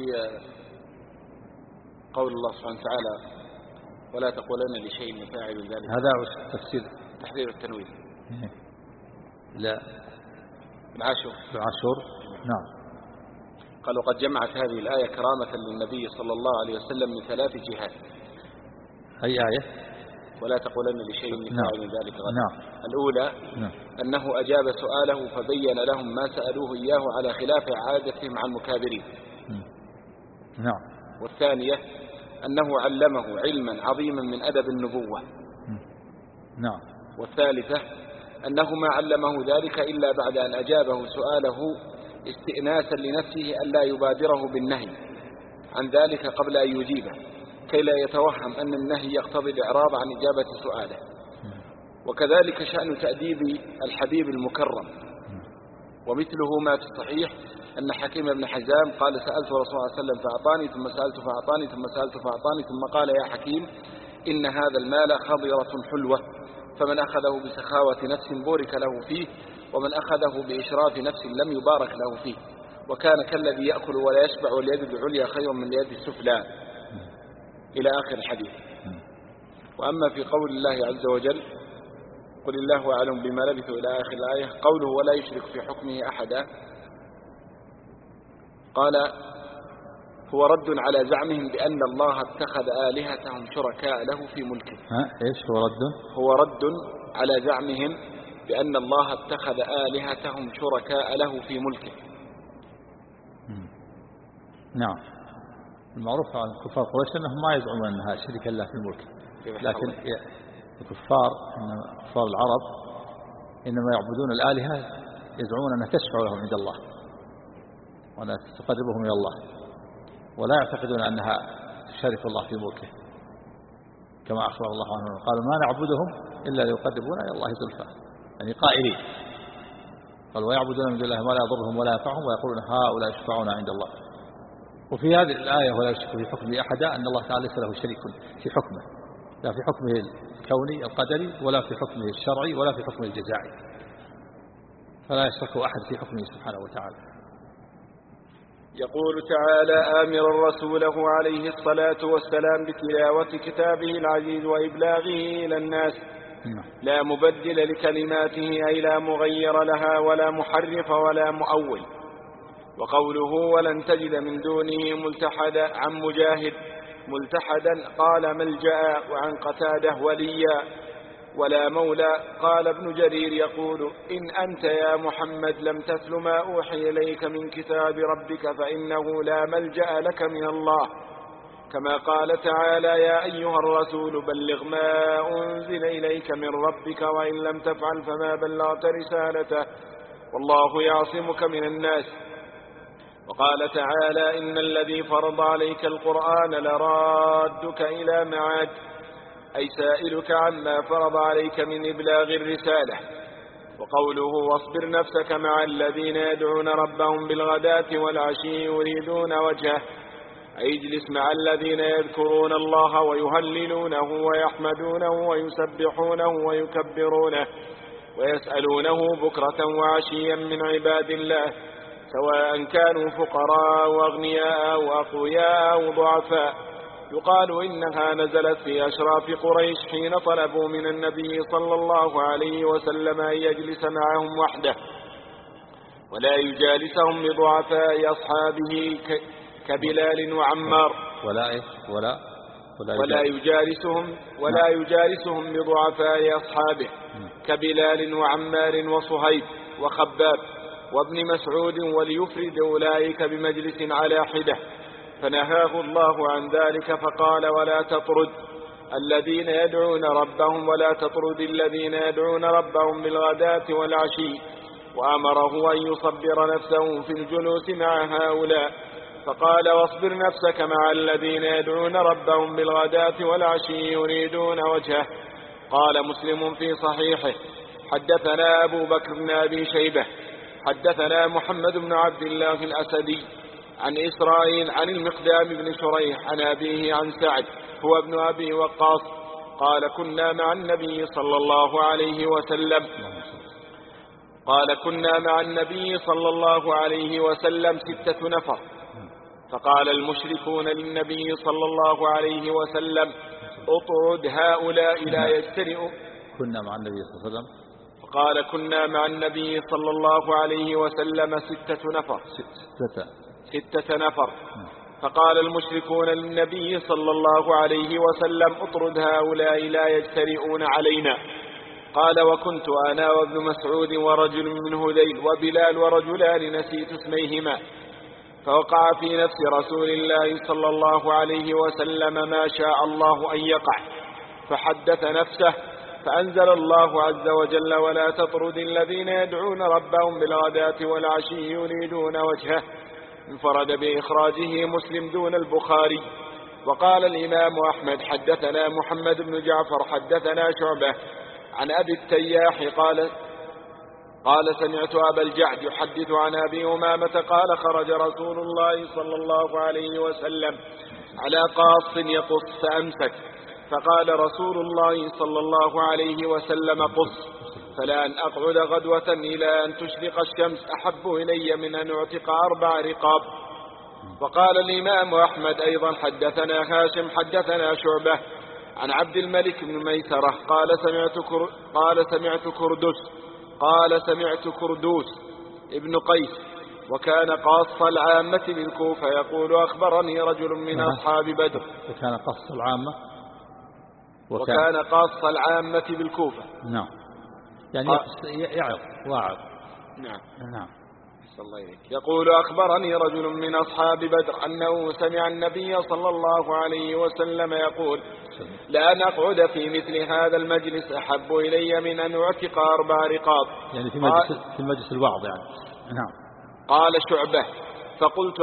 قول الله سبحانه وتعالى ولا تقولن لشيء فاعل ذلك، هذا تفسير تحرير التنوين لا العاشور. نعم. قالوا قد جمعت هذه الآية كرامة للنبي صلى الله عليه وسلم من 3 جهات. أي آية؟ ولا تقولن لشيء فاعل ذلك غدا. نعم. الأولى أنه أجاب سؤاله فبين لهم ما سألوه إياه على خلاف عادتهم عن المكابرين. نعم. والثانية أنه علمه علما عظيما من أدب النبوة. نعم. والثالثة أنه ما علمه ذلك إلا بعد أن أجابه سؤاله استئناسا لنفسه ألا يبادره بالنهي عن ذلك قبل أن يجيبه، كي لا يتوهم أن النهي يقتضي الإعراض عن إجابة سؤاله. وكذلك شأن تأديب الحبيب المكرم. ومثله ما في الصحيح أن حكيم بن حزام قال سألت رسول الله صلى الله عليه وسلم فأعطاني، ثم سألت فأعطاني، ثم سألت فأعطاني، ثم قال يا حكيم إن هذا المال خضرة حلوة، فمن أخذه بسخاوة نفس بورك له فيه، ومن أخذه بإشراف نفس لم يبارك له فيه، وكان كالذي يأكل ولا يشبع واليد العليا خير من اليد السفلى، إلى آخر الحديث. وأما في قول الله عز وجل قل الله أعلم بما لبثوا إلى آخر الآية، قوله ولا يشرك في حكمه أحدا، قال هو رد على زعمهم بأن الله اتخذ آلهتهم شركاء له في ملكه. إيش هو رد على زعمهم بأن الله اتخذ آلهتهم شركاء له في ملكه. نعم. المعروف عن كفار قريش أنهم ما يزعمون أنها شريك الله في الملك، لكن الكفار العرب إنما يعبدون الآلهة يزعمون أنها تشفع لهم عند الله وأنها تقربهم إلى الله، ولا يعتقدون أنها تشارك الله في ملكه، كما أخبر الله عنه قال ما نعبدهم إلا ليقربونا إلى الله زلفى، يعني قائلين قال ويعبدون من دون الله ما لا يضرهم ولا ينفعهم ويقولون هؤلاء يشفعون عند الله. وفي هذه الآية ولا يشرك في حكمه أحدا أن الله تعالى ليس له شريك في حكمه، لا في حكمه الكوني القدري ولا في حكمه الشرعي ولا في حكمه الجزائي، فلا يشرك أحد في حكمه سبحانه وتعالى. يقول تعالى آمرا رسوله عليه الصلاة والسلام بتلاوة كتابه العزيز وإبلاغه إلى الناس لا مبدل لكلماته أي لا مغير لها ولا محرف ولا مؤول. وقوله ولن تجد من دونه ملتحدا عن مجاهد ملتحدا قال ملجأ، وعن قتاده وليا ولا مولى. قال ابن جرير يقول إن أنت يا محمد لم تتل ما أوحي إليك من كتاب ربك فإنه لا ملجأ لك من الله، كما قال تعالى يا أيها الرسول بلغ ما أنزل إليك من ربك وإن لم تفعل فما بلغت رسالته والله يعصمك من الناس. وقال تعالى إن الذي فرض عليك القرآن لرادك إلى معاد، أي سائلك عما فرض عليك من إبلاغ الرسالة. وقوله واصبر نفسك مع الذين يدعون ربهم بالغداة والعشي يريدون وجهه، أي اجلس مع الذين يذكرون الله ويهللونه ويحمدونه ويسبحونه ويكبرونه ويسألونه بكرة وعشيا من عباد الله، سواء كانوا فقراء وأغنياء وأقوياء وضعفاء. يقال إنها نزلت في أشراف قريش حين طلبوا من النبي صلى الله عليه وسلم أن يجلس معهم وحده ولا يجالسهم لضعفاء أصحابه كبلال وعمار، ولا يجالسهم لضعفاء أصحابه كبلال وعمار وصهيب وخباب وابن مسعود، وليفرد أولئك بمجلس على حدة، فنهاه الله عن ذلك فقال ولا تطرد الذين يدعون ربهم ولا تطرد الذين يدعون ربهم بالغداة والعشي، وأمره أن يصبر نفسه في الجلوس مع هؤلاء، فقال واصبر نفسك مع الذين يدعون ربهم بالغداة والعشي يريدون وجهه. قال مسلم في صحيحه حدثنا أبو بكر بن أبي شيبة حدثنا محمد بن عبد الله الأسدي عن إسرائيل عن المقدام بن شريح عن أبيه عن سعد هو ابن أبي وقاص قال كنا مع النبي صلى الله عليه وسلم 6 نفر، فقال المشركون للنبي صلى الله عليه وسلم اطرد هؤلاء لا يجترئوا. كنا مع النبي صلى الله عليه وسلم، فقال كنا مع النبي صلى الله عليه وسلم 6 نفر. 6 نفر. فقال المشركون للنبي صلى الله عليه وسلم اطرد هؤلاء لا يجترئون علينا. قال وكنت أنا وابن مسعود ورجل من هذيل وبلال ورجلان نسيت اسميهما، فوقع في نفس رسول الله صلى الله عليه وسلم ما شاء الله أن يقع، فحدث نفسه، فأنزل الله عز وجل ولا تطرد الذين يدعون ربهم بالغداة والعشي يريدون وجهه، انفرد بإخراجه مسلم دون البخاري. وقال الإمام أحمد حدثنا محمد بن جعفر حدثنا شعبة عن أبي التياح قال سمعت أبا الجعد يحدث عن أبي أمامة قال خرج رسول الله صلى الله عليه وسلم على قاص يقص فأمسك، فقال رسول الله صلى الله عليه وسلم قص، فلأن أقعد غدوة إلى أن تشرق الشمس أحب إلي من أن أعتق 4 رقاب. وقال الإمام أحمد أيضا حدثنا هاشم حدثنا شعبة عن عبد الملك بن ميسرة قال سمعت كردوس ابن قيس وكان قاص العامة بالكوفة يقول أخبرني رجل من أصحاب بدر. وكان قاص العامة بالكوفة. نعم، يعني يعظ واعظ. نعم. يقول أخبرني رجل من أصحاب بدر أنه سمع النبي صلى الله عليه وسلم يقول لأن أقعد في مثل هذا المجلس أحب إلي من أن أعتق 4 رقاب. يعني في مجلس الوعظ يعني. نعم. قال شعبة فقلت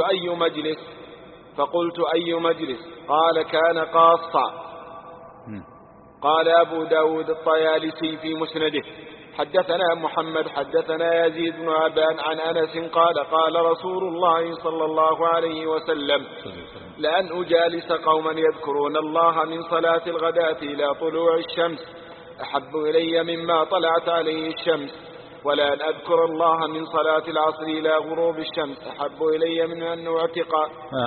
أي مجلس؟ قال كان قاصا. قال أبو داود الطيالسي في مسنده حدثنا محمد حدثنا يزيد بن عبان عن أنس قال رسول الله صلى الله عليه وسلم لأن أجالس قوما يذكرون الله من صلاة الغداة إلى طلوع الشمس أحب إلي مما طلعت عليه الشمس. ولا أن أذكر الله من صلاة العصر إلى غروب الشمس أحب إلي من أن أعتق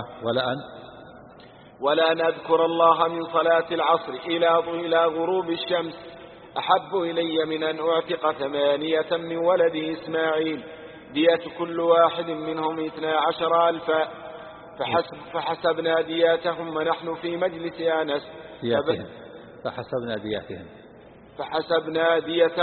ولا أن أذكر الله من صلاة العصر إلى غروب الشمس أحب إلي من أن أعتق 8 من ولد إسماعيل دية كل واحد منهم 12,000 فحسبنا دياتهم ونحن في مجلس أنس فحسبنا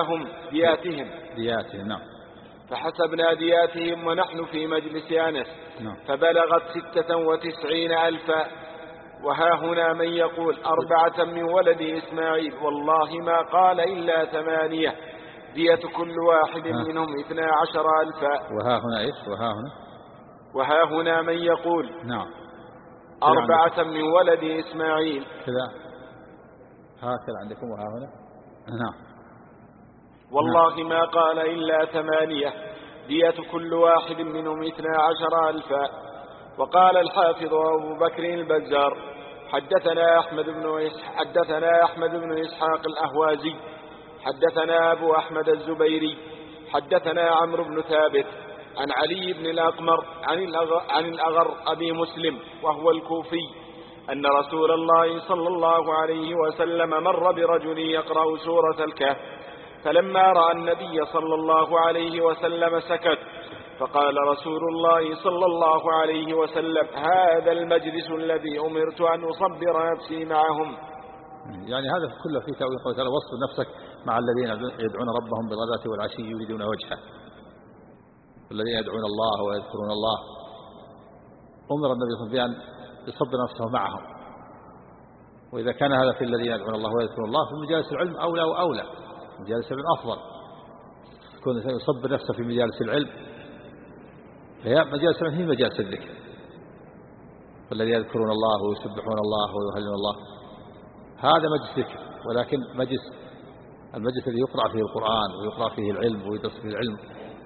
دياتهم ونحن في مجلس أنس فبلغت 96,000. وها هنا من يقول 4 من ولد إسماعيل والله ما قال إلا 8 دية كل واحد منهم 12,000. وها هنا من يقول 4 من ولد إسماعيل هكذا عندكم وها هنا والله ما قال إلا 8 دية كل واحد منهم 12,000. وقال الحافظ أبو بكر البزار حدثنا أحمد بن إسحاق الأهوازي حدثنا أبو أحمد الزبيري حدثنا عمرو بن ثابت عن علي بن الأقمر عن الأغر أبي مسلم وهو الكوفي أن رسول الله صلى الله عليه وسلم مر برجل يقرأ سورة الكهف فلما رأى النبي صلى الله عليه وسلم سكت فقال رسول الله صلى الله عليه وسلم هذا المجلس الذي أمرت أن أصبر نفسي معهم. يعني هذا كله في تأويل قوله تعالى وصف نفسك مع الذين يدعون ربهم بالغداة والعشي يريدون وجهه والذين يدعون الله ويذكرون الله. أمر النبي صلى الله عليه وسلم بأن يصبر نفسه معهم. وإذا كان هذا في الذين يدعون الله ويذكرون الله في مجالس العلم أولى وأولى. مجالس العلم أفضل. يكون يصبر نفسه في مجالس العلم فهي مجالس العلم هي مجالس الذكر. والذين يذكرون الله ويسبحون الله ويهللون الله هذا مجلس ذكر. ولكن المجلس الذي يقرأ فيه القرآن ويقرأ فيه العلم ويدرس فيه العلم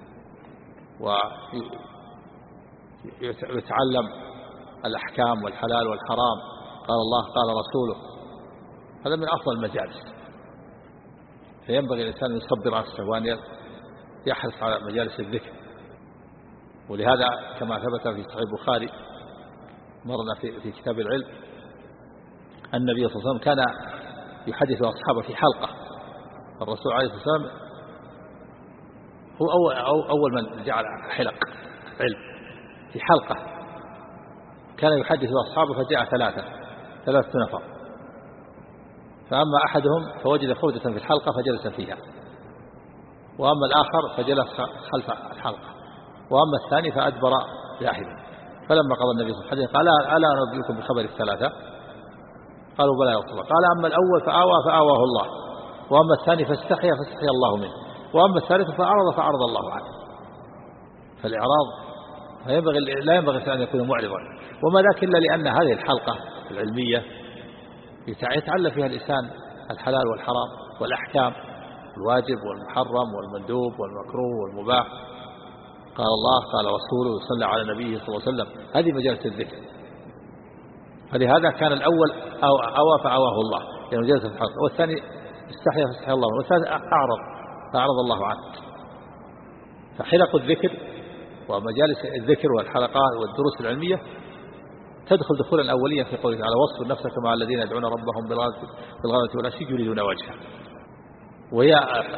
ويتعلم الأحكام والحلال والحرام قال الله قال رسوله هذا من أفضل المجالس. فينبغي الإنسان أن يصبر نفسه وأن يحرص على مجالس الذكر. ولهذا كما ثبت في صحيح البخاري مرنا في كتاب العلم النبي صلى الله عليه وسلم كان يحدث أصحابه في حلقة. الرسول عليه الصلاة والسلام هو أول من جعل حلق علم في حلقة. كان يحدث أصحابه فجاء 3 نفر فأما أحدهم فوجد فودة في الحلقة فجلس فيها وأما الآخر فجلس خلف الحلقة وأما الثاني فأدبر ذاهبا. فلما قضى النبي صلى الله عليه وسلم قال ألا أنبئكم بخبر ال3؟ قالوا بلى يا رسول الله. قال أما الأول فآواه الله وأما الثاني فاستحيا الله منه وأما الثالث فأعرض الله عنه. فالإعراض لا ينبغي أن يكون معرضا. وما ذاك إلا لأن هذه الحلقة العلمية يتعلم فيها الإنسان الحلال والحرام والأحكام الواجب والمحرم والمندوب والمكروه والمباح. قال الله قال رسوله صلى على نبيه صلى الله عليه وسلم. هذه مجالس الذكر. فلهذا كان الأول أوى فأواه الله يعني جلس في الحلقة والثاني استحيا فاستحيا الله والثالث فأعرض الله عنه. فحلق الذكر ومجالس الذكر والحلقات والدروس العلمية تدخل دخولا أوليا في قوله تعالى وصف نفسك مع الذين يدعون ربهم بالغداة والعشي يريدون وجهه. وهي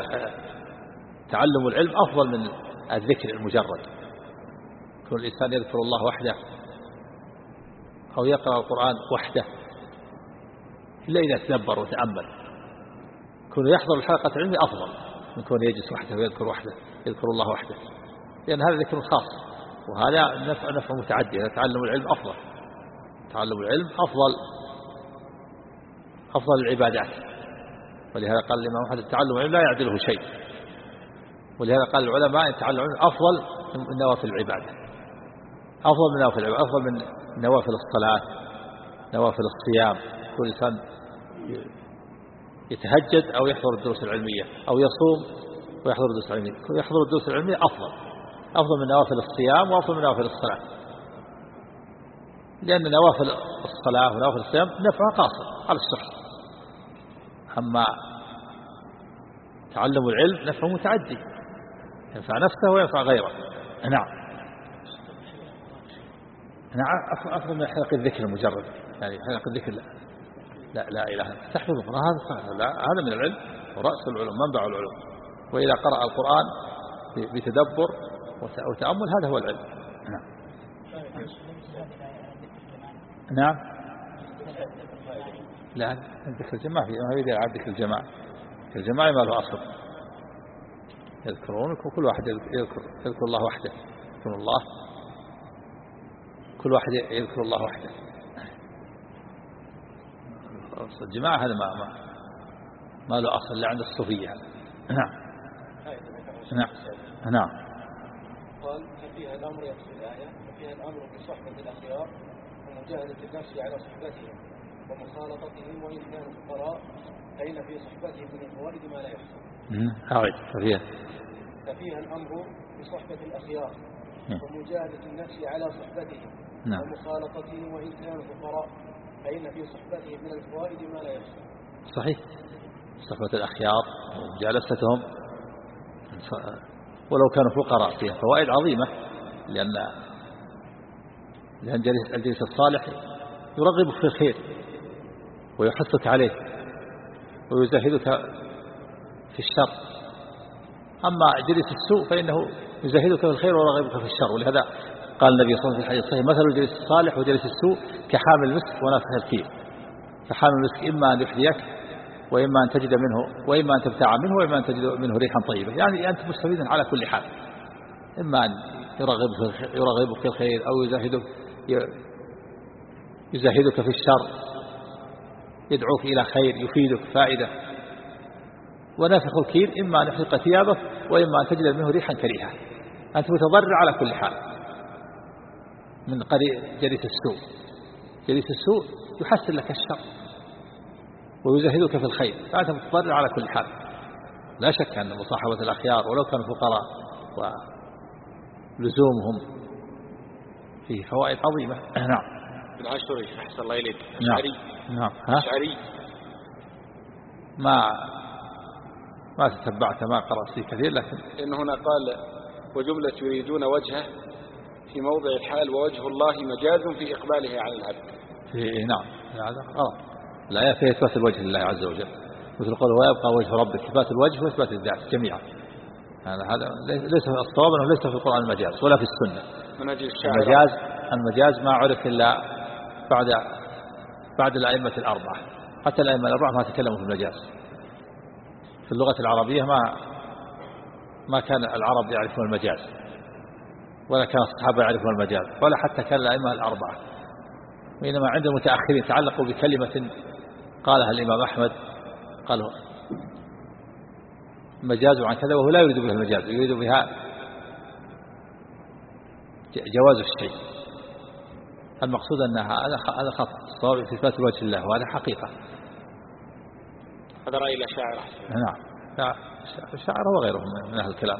تعلم العلم أفضل من الذكر المجرد. يكون الإنسان يذكر الله وحده أو يقرأ القرآن وحده إلا إذا تدبر وتأمل. يكون يحضر الحلقة العلمية أفضل من كون يجلس وحده ويذكر وحده يذكر الله وحده لأن هذا ذكر خاص وهذا نفع متعدي. تعلم العلم أفضل. تعلم العلم أفضل العبادات. ولهذا قال الإمام أحمد تعلم العلم لا يعدله شيء. ولهذا قال العلماء أن تعلم العلم أفضل من نوافل العبادة. أفضل من نوافل الصلاة نوافل الصيام. كل إنسان يتهجد أو يحضر الدروس العلمية أو يصوم ويحضر الدروس العلمية. يحضر الدروس العلمية أفضل من نوافل الصيام وأفضل من نوافل الصلاة. لأن نوافل الصلاة ونوافل الصيام نفعها قاصر على الصحة. أما تعلم العلم نفعه متعدي ينفع نفسه وينفع غيره. نعم. نعم أفضل من حلق الذكر المجرد، يعني حلق الذكر لا إله إلا تحفظ القرآن هذا من العلم ورأس العلوم منبع العلوم. وإذا قرأ القرآن بتدبر وتأمل هذا هو العلم. نعم. لا ذكر الجماعة ما يدل على ذكر الجماعة. الجماعة ما له أصل. يذكرون وكل واحد يذكر الله وحده. يذكر الله كل واحد يذكر الله وحده. الجماعة هذا ما له أصل إلا عند الصوفية. نعم. قال ففيها الأمر يقصد الآية ففيها الأمر بصحبة الأخيار ومجاهدة النفس على صحبتهم ومخالطتهم وإن كانوا فقراء فإن في صحبتهم من الفوائد ما لا يحصى. ففيها الأمر بصحبة الأخيار ومجاهدة النفس على صحبتهم ومخالطتهم وإن كانوا فقراء فإن في صحبتهم من الفوائد ما لا يحصى. صحيح. صحبة الأخيار ومجالستهم ولو كانوا فقراء فيها فوائد عظيمة، لأن الجليس الصالح يرغبك في الخير ويحثك عليه ويزهدك في الشر. أما جليس السوء فإنه يزهدك في الخير ويرغبك في الشر. ولهذا قال النبي صلى الله عليه وسلم في الحديث الصحيح مثل الجليس الصالح وجليس السوء كحامل المسك ونافخ الكير. فحامل المسك إما أن يحذيك وإما أن تجد منه وإما أن تبتاع منه وإما أن تجد منه ريحا طيبة، يعني أنت مستفيد على كل حال. إما أن يرغبك في الخير أو يزهدك في الشر، يدعوك إلى خير يفيدك فائدة. ونافخ الكير إما أن يحرق ثيابك وإما أن تجد منه ريحا كريهة، أنت متضرر على كل حال من جليس السوء. جليس السوء يحسن لك الشر ويزهدك في الخير، فأنت متضرر على كل حال. لا شك أن مصاحبة الأخيار ولو كانوا فقراء ولزومهم فيه فوائد عظيمة. نعم. بالعشري أحسن الله إليك. أشعري ما تتبعت ما قرأت فيه كثير، لكن إن هنا قال وجملة يريدون وجهه في موضع الحال ووجه الله مجاز في إقباله على العبد. نعم هذا الآية فيها إثبات الوجه لله عز وجل، مثل قوله ويبقى وجه ربك، إثبات الوجه وإثبات الذات جميعا. هذا ليس الصواب أنه ليس في القرآن المجاز ولا في السنة. المجاز ما عرف إلا بعد الأئمة الأربعة، حتى الأئمة الأربعة ما تكلموا في المجاز. في اللغة العربية ما كان العرب يعرفون المجاز ولا كان الصحابة يعرفون المجاز ولا حتى كان الأئمة الأربعة، وإنما عند المتأخرين تعلقوا بكلمة قالها الإمام أحمد، قالوا مجاز عن كذا، وهو لا يريد بها المجاز، يريد بها جواز الشيء. المقصود أن هذا خطأ، الصواب في إثبات وجه الله وهذا حقيقة. هذا رأي الأشاعرة. نعم الأشاعرة وغيرهم من أهل الكلام.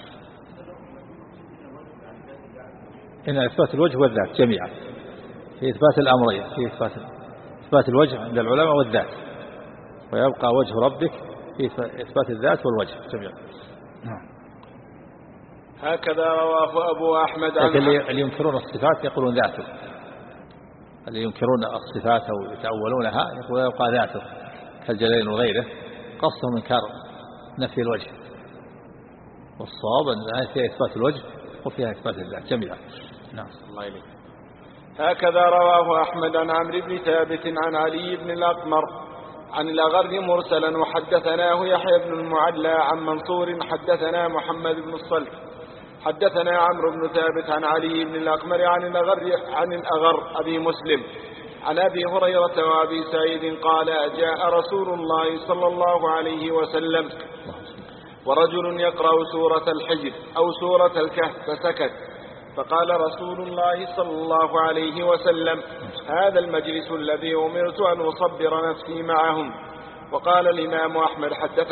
إن إثبات الوجه والذات جميعا، في إثبات الأمرين، في إثبات الوجه عند العلماء والذات، ويبقى وجه ربك في إثبات الذات والوجه جميعا. هكذا رواه أبو أحمد. لكن اللي ينكرون الصفات يقولون ذاته، اللي ينكرون الصفات أو يتأولونها يقولون يبقى ذاته كالجلالين وغيره، قصدهم إنكار نفي الوجه، والصواب أن الآية فيها إثبات الوجه وفيها إثبات الذات جميعا. نعم الله إليك. هكذا رواه أحمد عن عمرو بن ثابت عن علي بن الأقمر عن الأغر مرسلا، وحدثناه يحيى بن المعلى عن منصور حدثنا محمد بن الصلت حدثنا عمرو بن ثابت عن علي بن الأقمر عن الأغر أبي مسلم عن أبي هريرة وأبي سعيد قال جاء رسول الله صلى الله عليه وسلم ورجل يقرأ سورة الحجر أو سورة الكهف فسكت، فقال رسول الله صلى الله عليه وسلم هذا المجلس الذي أمرت أن أصبر نفسي معهم. وقال الإمام أحمد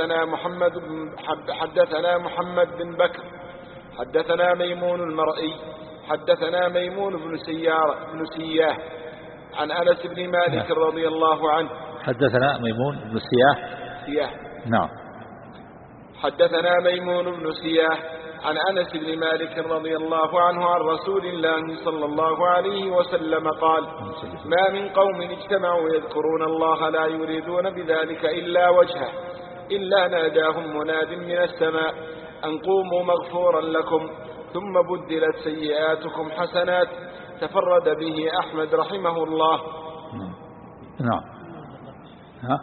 حدثنا محمد بن بكر حدثنا ميمون المرئي حدثنا ميمون بن سياه عن أنس بن مالك رضي الله عنه. حدثنا ميمون بن سياه. نعم. حدثنا ميمون بن سياه عن أنس بن مالك رضي الله عنه عن رسول الله صلى الله عليه وسلم قال: ما من قوم اجتمعوا يذكرون الله لا يريدون بذلك إلا وجهه إلا ناداهم مناد من السماء أن قوموا مغفورا لكم، ثم بدلت سيئاتكم حسنات. تفرد به أحمد رحمه الله. نعم. ها؟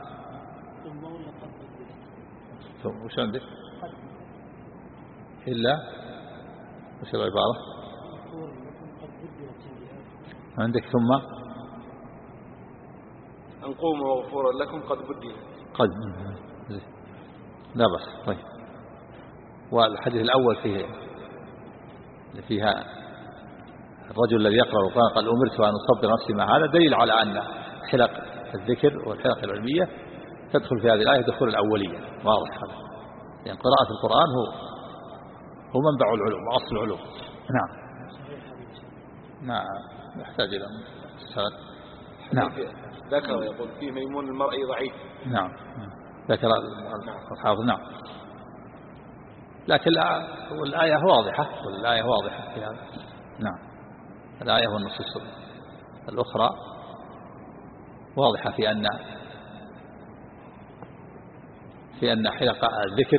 وش عندك؟ إلا وش العبارة عندك؟ ثم أن قوموا مغفورا لكم قد بدلت. قد لا بس. طيب. والحديث الأول فيها الرجل الذي يقرأ القرآن قال أمرت أن أصبر نفسي مع هذا، دليل على أن حلق الذكر والحلق العلمية تدخل في هذه الآية دخول الأولية. واضح هذا، يعني قراءة القرآن هو منبع العلوم وأصل العلوم. نعم. ما يحتاج إلى سند. نعم. ذكر يقول فيه ميمون المرء ضعيف. نعم. ذكر الحافظ. نعم. لكن الآية واضحة في هذا. نعم. الآية والنصوص الأخرى واضحة في أن حلق الذكر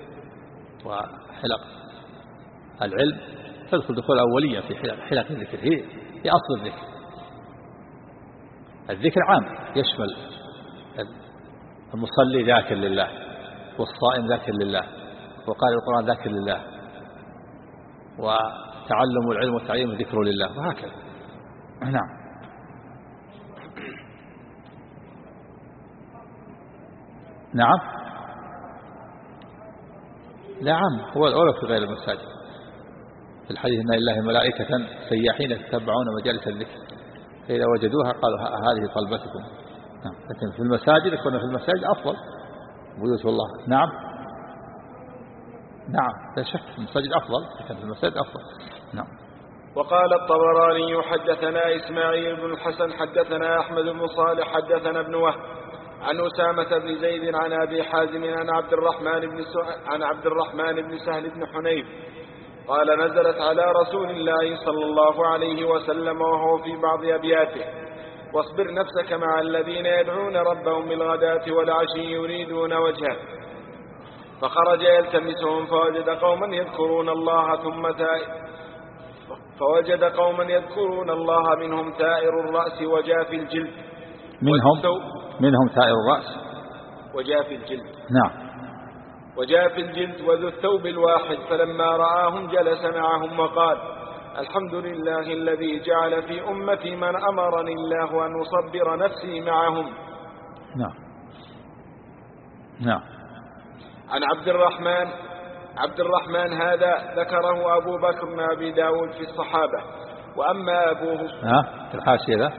وحلق العلم تدخل دخول أولية في حلق الذكر. هي أصل الذكر. الذكر عام يشمل المصلي ذاكر لله، والصائم ذاكر لله، وقارئ القرآن ذاكر لله، وتعلم العلم والتعليم ذكر لله، وهكذا. نعم. نعم. لا عام، هو الأولى في غير المساجد. في الحديث إن لله ملائكة سياحين يتبعون مجالس الذكر فإذا وجدوها قالوا هذه طلبتكم. لكن في المساجد يكون في المساجد أفضل بيوت الله. نعم. لا شك في المساجد أفضل، لكن في المساجد أفضل. نعم. وقال الطبراني حدثنا إسماعيل بن الحسن حدثنا أحمد بن صالح حدثنا ابن وهب عن أسامة بن زيد عن أبي حازم عن عبد الرحمن بن سهل بن حنيف قال: نزلت على رسول الله صلى الله عليه وسلم وهو في بعض أبياته: واصبر نفسك مع الذين يدعون ربهم بالغداة والعشي يريدون وجهه. فخرج يلتمسهم فوجد قوما يذكرون الله منهم ثائر الرأس وجاف الجلد. منهم ثائر الرأس وجاف الجلد. نعم. وجاف الجلد وذو الثوب الواحد، فلما رآهم جلس معهم وقال: الحمد لله الذي جعل في أمتي من أمرني الله أن أصبر نفسي معهم. نعم. عن عبد الرحمن هذا ذكره أبو بكر بن أبي داود في الصحابة، وأما أبوه في الحاشية ذا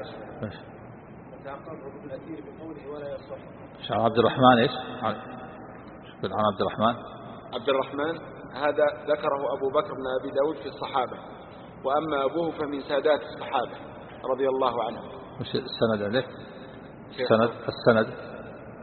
عبد الرحمن إيش؟ عن عبد الرحمن هذا ذكره أبو بكر بن أبي داود في الصحابة، وأما أبوه فمن سادات الصحابة رضي الله عنه. وش السند عندك؟ السند.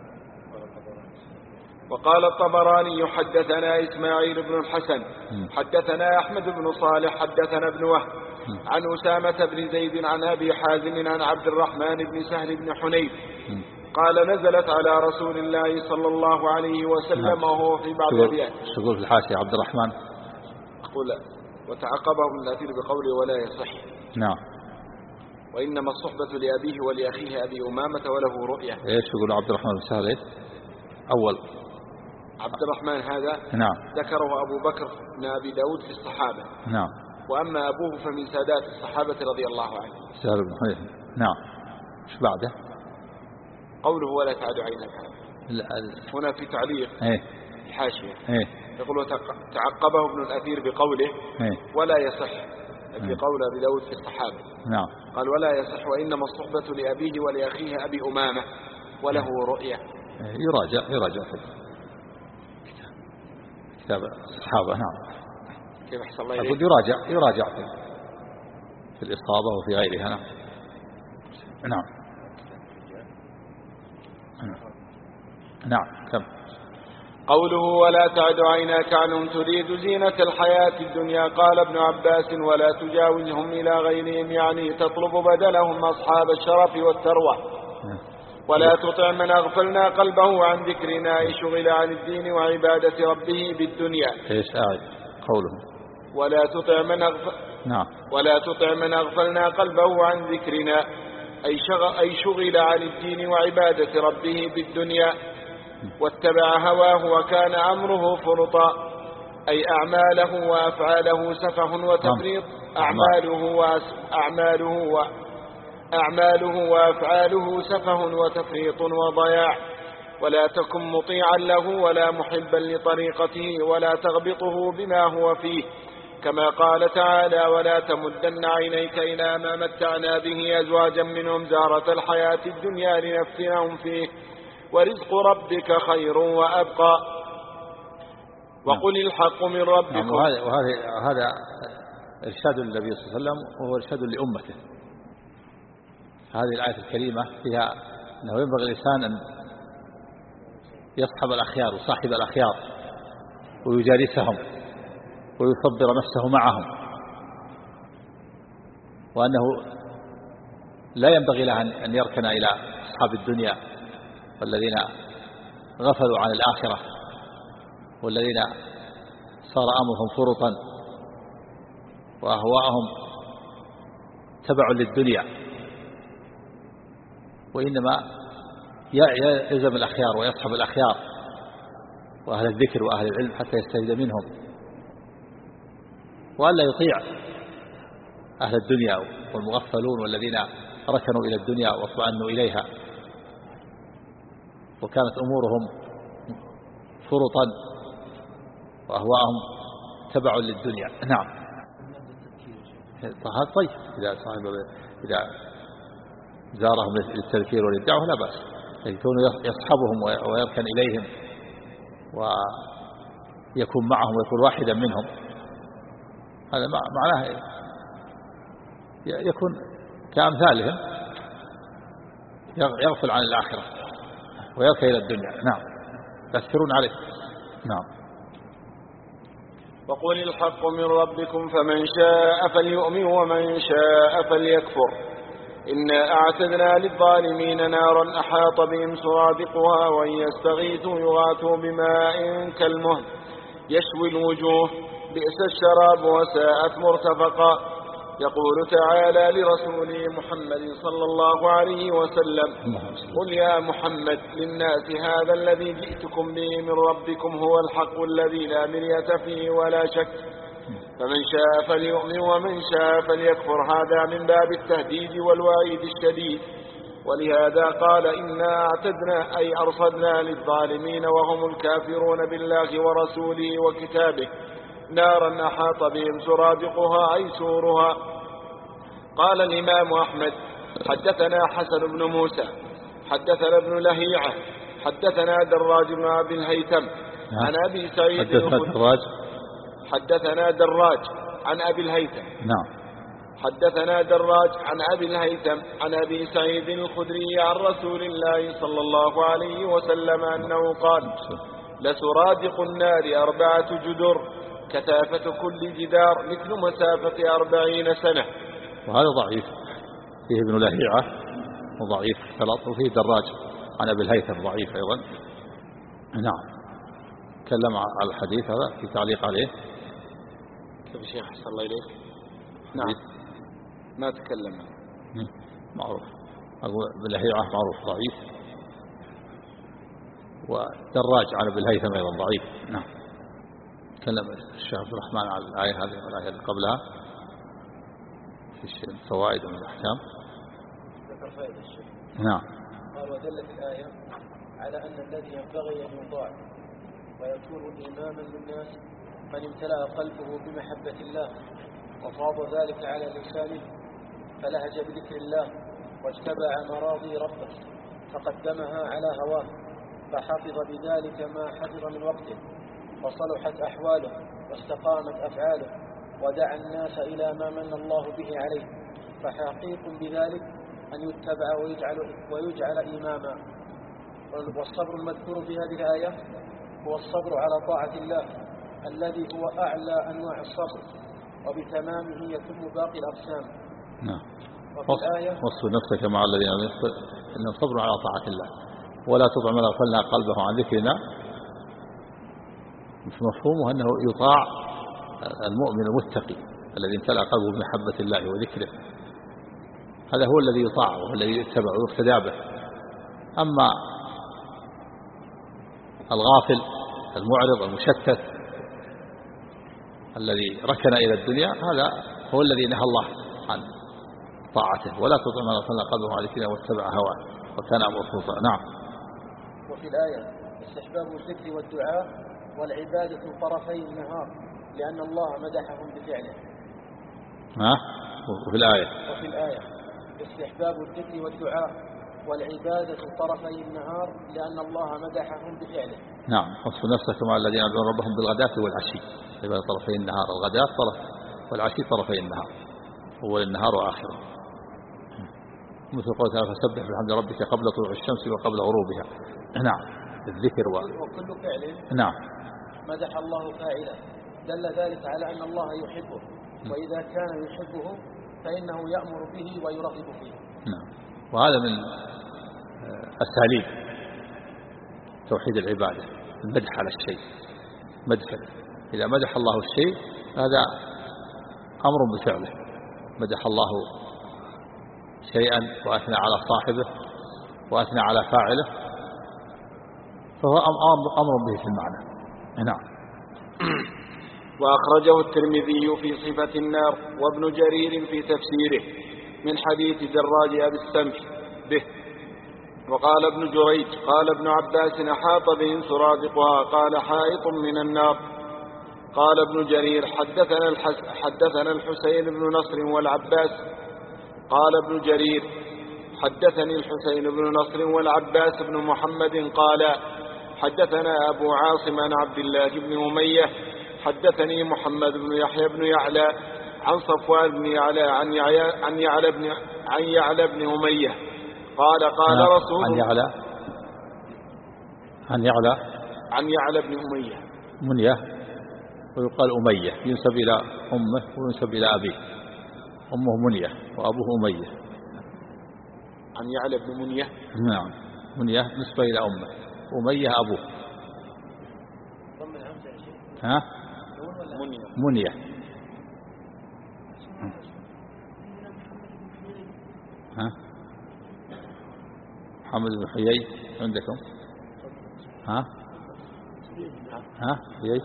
وقال الطبراني حدثنا إسماعيل بن الحسن حدثنا أحمد بن صالح حدثنا ابن وهب عن أسامة بن زيد عن أبي حازم عن عبد الرحمن بن سهل بن حنيف قال: نزلت على رسول الله صلى الله عليه وسلم وهو في بعض أبياته. تقول في الحاشية عبد الرحمن؟ أقول وتعقبه ابن الأثير بقوله ولا يصح. نعم. وإنما الصحبة لأبيه ولأخيه أبي أمامة وله رؤية. إيش يقول عبد الرحمن بن سهل إيش؟ أول عبد الرحمن هذا نعم ذكره أبو بكر بن أبي داود في الصحابة. نعم. وأما أبوه فمن سادات الصحابة رضي الله عنه. سهل بن حنيف. نعم. ايش بعده؟ قوله ولا تعد عينك. هنا في تعليق الحاشية يقول تعقبه ابن الأثير بقوله ولا يصح في قول أبي داود في الصحابة. نعم. قال ولا يصح وإنما الصحبة لأبيه ولأخيه أبي أمامة وله رؤية. يراجع في كتاب الصحابة. نعم. كيف أحسن الله إليك؟ أقول يراجع في الإصابة وفي غيرها. نعم. كم قوله ولا تعد عيناك عنهم تريد زينة الحياة الدنيا. قال ابن عباس ولا تجاوزهم إلى غيرهم، يعني تطلب بدلهم أصحاب الشرف والثروة. ولا تطع من أغفلنا قلبه عن ذكرنا أي شغل عن الدين وعبادة ربه بالدنيا. ايش قوله ولا تطع من أغفلنا قلبه عن ذكرنا أي شغل عن الدين وعبادة ربه بالدنيا واتبع هواه وكان أمره فرطا، أي أعماله وأفعاله سفه وتفريط. أعماله وأفعاله سفه وتفريط وضياع. ولا تكن مطيعا له ولا محبا لطريقته ولا تغبطه بما هو فيه، كما قال تعالى ولا تمدن عينيك إلى ما متعنا به أزواجا منهم زهرة الحياة الدنيا لنفتنهم فيه ورزق ربك خير وأبقى. وقل الحق من ربكم. وهذا إرشاد النبي صلى الله عليه وسلم وهو إرشاد لأمته. هذه الآية الكريمة فيها أنه ينبغي الإنسان أن يصحب الأخيار وصاحب الأخيار ويجالسهم ويصبر نفسه معهم، وأنه لا ينبغي له أن يركن إلى أصحاب الدنيا والذين غفلوا عن الآخرة والذين صار أمرهم فرطا وأهواءهم تبع للدنيا، وإنما يلزم الأخيار ويصحب الأخيار وأهل الذكر وأهل العلم حتى يستفيد منهم، وألا يطيع أهل الدنيا والمغفلون والذين ركنوا إلى الدنيا واطمأنوا إليها وكانت أمورهم فرطا وأهواءهم تبع للدنيا. نعم. طيب إذا زارهم للتذكير وللدعوة لا بأس، يكون يصحبهم ويركن إليهم ويكون معهم ويكون واحدا منهم، هذا معناه يكون كأمثالهم يغفل عن الآخرة ويركن إلى الدنيا. نعم. يسكرون عليه. نعم. وقل الحق من ربكم فمن شاء فليؤمن ومن شاء فليكفر. إنا أعتدنا للظالمين نارا أحاط بهم سرادقها وإن يستغيثوا يغاثوا بماء كالمهل يشوي الوجوه بئس الشراب وساءت مرتفقا. يقول تعالى لرسوله محمد صلى الله عليه وسلم قل يا محمد للناس هذا الذي جئتكم به من ربكم هو الحق الذي لا مرية فيه ولا شك، فمن شاء فليؤمن ومن شاء فليكفر. هذا من باب التهديد والوعيد الشديد، ولهذا قال إنا أعتدنا أي أرصدنا للظالمين وهم الكافرون بالله ورسوله وكتابه نارا أحاط بهم سرادقها أي سورها. قال الإمام أحمد حدثنا حسن بن موسى حدثنا ابن لهيعة حدثنا دراج بن أبي الهيثم عن أبي سعيد حدثنا دراج عن أبي الهيثم. نعم. حدثنا دراج عن أبي الهيثم عن أبي سعيد الخدري عن رسول الله صلى الله عليه وسلم أنه قال لسرادق النار 4 جدر كثافة كل جدار مثل مسافة 40 سنة. وهذا ضعيف، فيه ابن لهيعة وضعيف ثلاث، وفيه دراج عن أبي الهيثم ضعيف أيضا. نعم. تكلم على الحديث هذا في تعليق عليه. كيف الشيخ حسن الله إليك؟ نعم ما تكلم معروف. أقول ابن لهيعة معروف ضعيف، ودراج عن أبي الهيثم أيضا ضعيف. نعم. تكلم الشيخ عبد الرحمن على الآية هذه والآية اللي قبلها في الفوائد من الأحكام. ذكر فائدة الشيخ. نعم. قال ودلت الآية على أن الذي ينبغي أن يطاع ويكون إماما للناس من امتلأ قلبه بمحبة الله وفاض ذلك على لسانه فلهج بذكر الله واجتبع مراضي ربه فقدمها على هواه فحفظ بذلك ما حفظ من وقته وصلحت أحواله واستقامت أفعاله ودعا الناس إلى ما من الله به عليه، فحقيق بذلك أن يتبع ويجعل إماما. والصبر المذكور في هذه الآية هو الصبر على طاعة الله الذي هو أعلى أنواع الصبر، وبتمامه يتم باقي الأقسام. نعم. وفي الآية وصف نفسك مع الذين إنهم صبروا على طاعة الله ولا تطع من أغفلنا قلبه عن ذكرنا. مفهومه أنه يطاع المؤمن المتقي الذي امتلأ قلبه بمحبة الله وذكره، هذا هو الذي يطاع وهو الذي يتبع ويقتدى به. أما الغافل المعرض المشتت الذي ركن إلى الدنيا هذا هو الذي نهى الله عن طاعته، ولا تطع من أغفلنا قلبه عن ذكرنا واتبع هواه وكان أمره فرطا. نعم. وفي الآية استحباب الذكر والدعاء والعبادة طرفي النهار لأن الله مدحهم بفعله. وفي الآية استحباب الذكر والدعاء والعبادة طرفي النهار لأن الله مدحهم بفعله. نعم. وصف نفسك مع الذين يدعون ربهم بالغداة والعشي، عبادة طرفي النهار، الغداة طرف والعشي طرفي النهار، أول النهار وآخره. مثل قوله تعالى فسبح بحمد ربك قبل طلوع الشمس وقبل غروبها. نعم. الذكر وكل فعل نعم مدح الله فاعله دل ذلك على أن الله يحبه، وإذا كان يحبه فإنه يأمر به ويرغب فيه. نعم. وهذا من أساليب توحيد العبادة، المدح على الشيء، مدحه. إذا مدح الله الشيء هذا أمر بفعله، مدح الله شيئا وأثنى على صاحبه وأثنى على فاعله فهو أمر به في المعنى. نعم. وأخرجه الترمذي في صفة النار وابن جرير في تفسيره من حديث دراج أبي السمح به. وقال ابن جريج قال ابن عباس أحاط بهم سرادقها قال حائط من النار. قال ابن جرير حدثنا الحسين بن نصر والعباس. قال ابن جرير حدثني الحسين بن نصر والعباس بن محمد قال حدثنا أبو عاصم عن عبد الله بن أمية حدثني محمد بن يحيى بن يعلى عن صفوان بن يعلى عن يعلى بن أمية قال رسول عن يعلى بن أمية منية، ويقال أمية، ينسب إلى أمه وينسب إلى أبيه، أمه منية وأبوه أمية. عن يعلى بن منية. نعم. منية نسبة إلى أمه، أمية أبوه. منية. محمد بن حيي عندكم؟ حيي.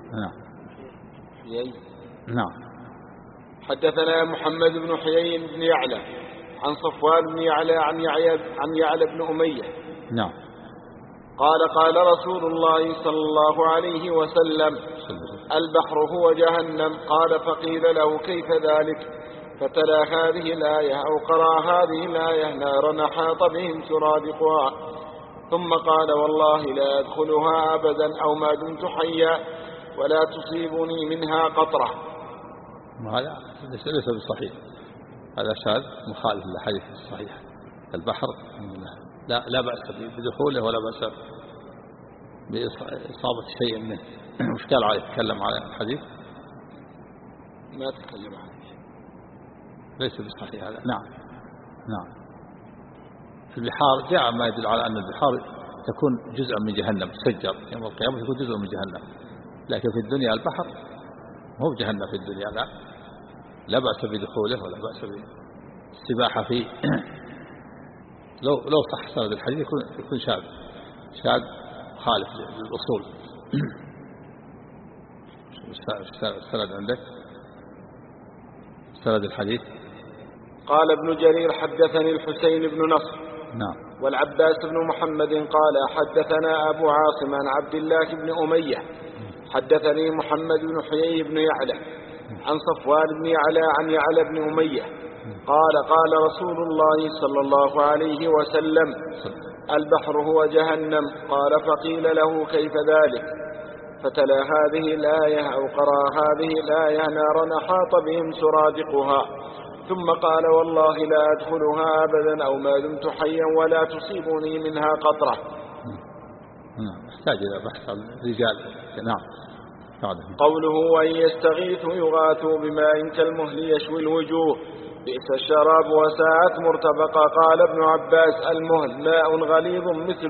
نعم. حدثنا محمد بن حيي بن يعلى عن صفوان بن يعلى عن يعلى بن أمية. نعم. قال رسول الله صلى الله عليه وسلم البحر هو جهنم. قال فقيل له كيف ذلك؟ فتلا هذه الآية أو قرأ هذه الآية نارا أحاط بهم سرادقها ثم قال والله لا أدخلها أبدا أو ما دمت حيا ولا تصيبني منها قطرة. هذا ليس بصحيح، هذا شاذ مخالف للحديث الصحيح. البحر لا بأس بدخوله ولا بأس بإصابة شيء منه. مش قال عليه يتكلم على الحديث؟ ما تكلم عنه، ليس بصحيح هذا. نعم. في البحار جاء ما يدل على أن البحار تكون جزءا من جهنم، تسجر يوم القيامة تكون جزء من جهنم، لكن في الدنيا البحر هو جهنم في الدنيا، لا بأس بدخوله ولا بأس بالسباحة فيه. لو صح سند الحديث يكون شاذ خالف للأصول. السند عندك سند الحديث؟ قال ابن جرير حدثني الحسين بن نصر. نعم. والعباس بن محمد قال حدثنا أبو عاصم عن عبد الله بن أمية حدثني محمد بن حيي بن يعلى عن صفوان بن يعلى عن يعلى بن أمية قال رسول الله صلى الله عليه وسلم البحر هو جهنم. قال فقيل له كيف ذلك؟ فتلا هذه الآية أو قرأ هذه الآية نارا أحاط بهم سرادقها ثم قال والله لا أدخلها أبدا أو ما دمت حيا ولا تصيبني منها قطرة. يحتاج إلى بحث الرجال. نعم. قوله وإن يستغيثوا يغاثوا بماء كالمهل يشوي الوجوه بئس الشراب وساءت مرتفقا. قال ابن عباس المهل ماء غليظ مثل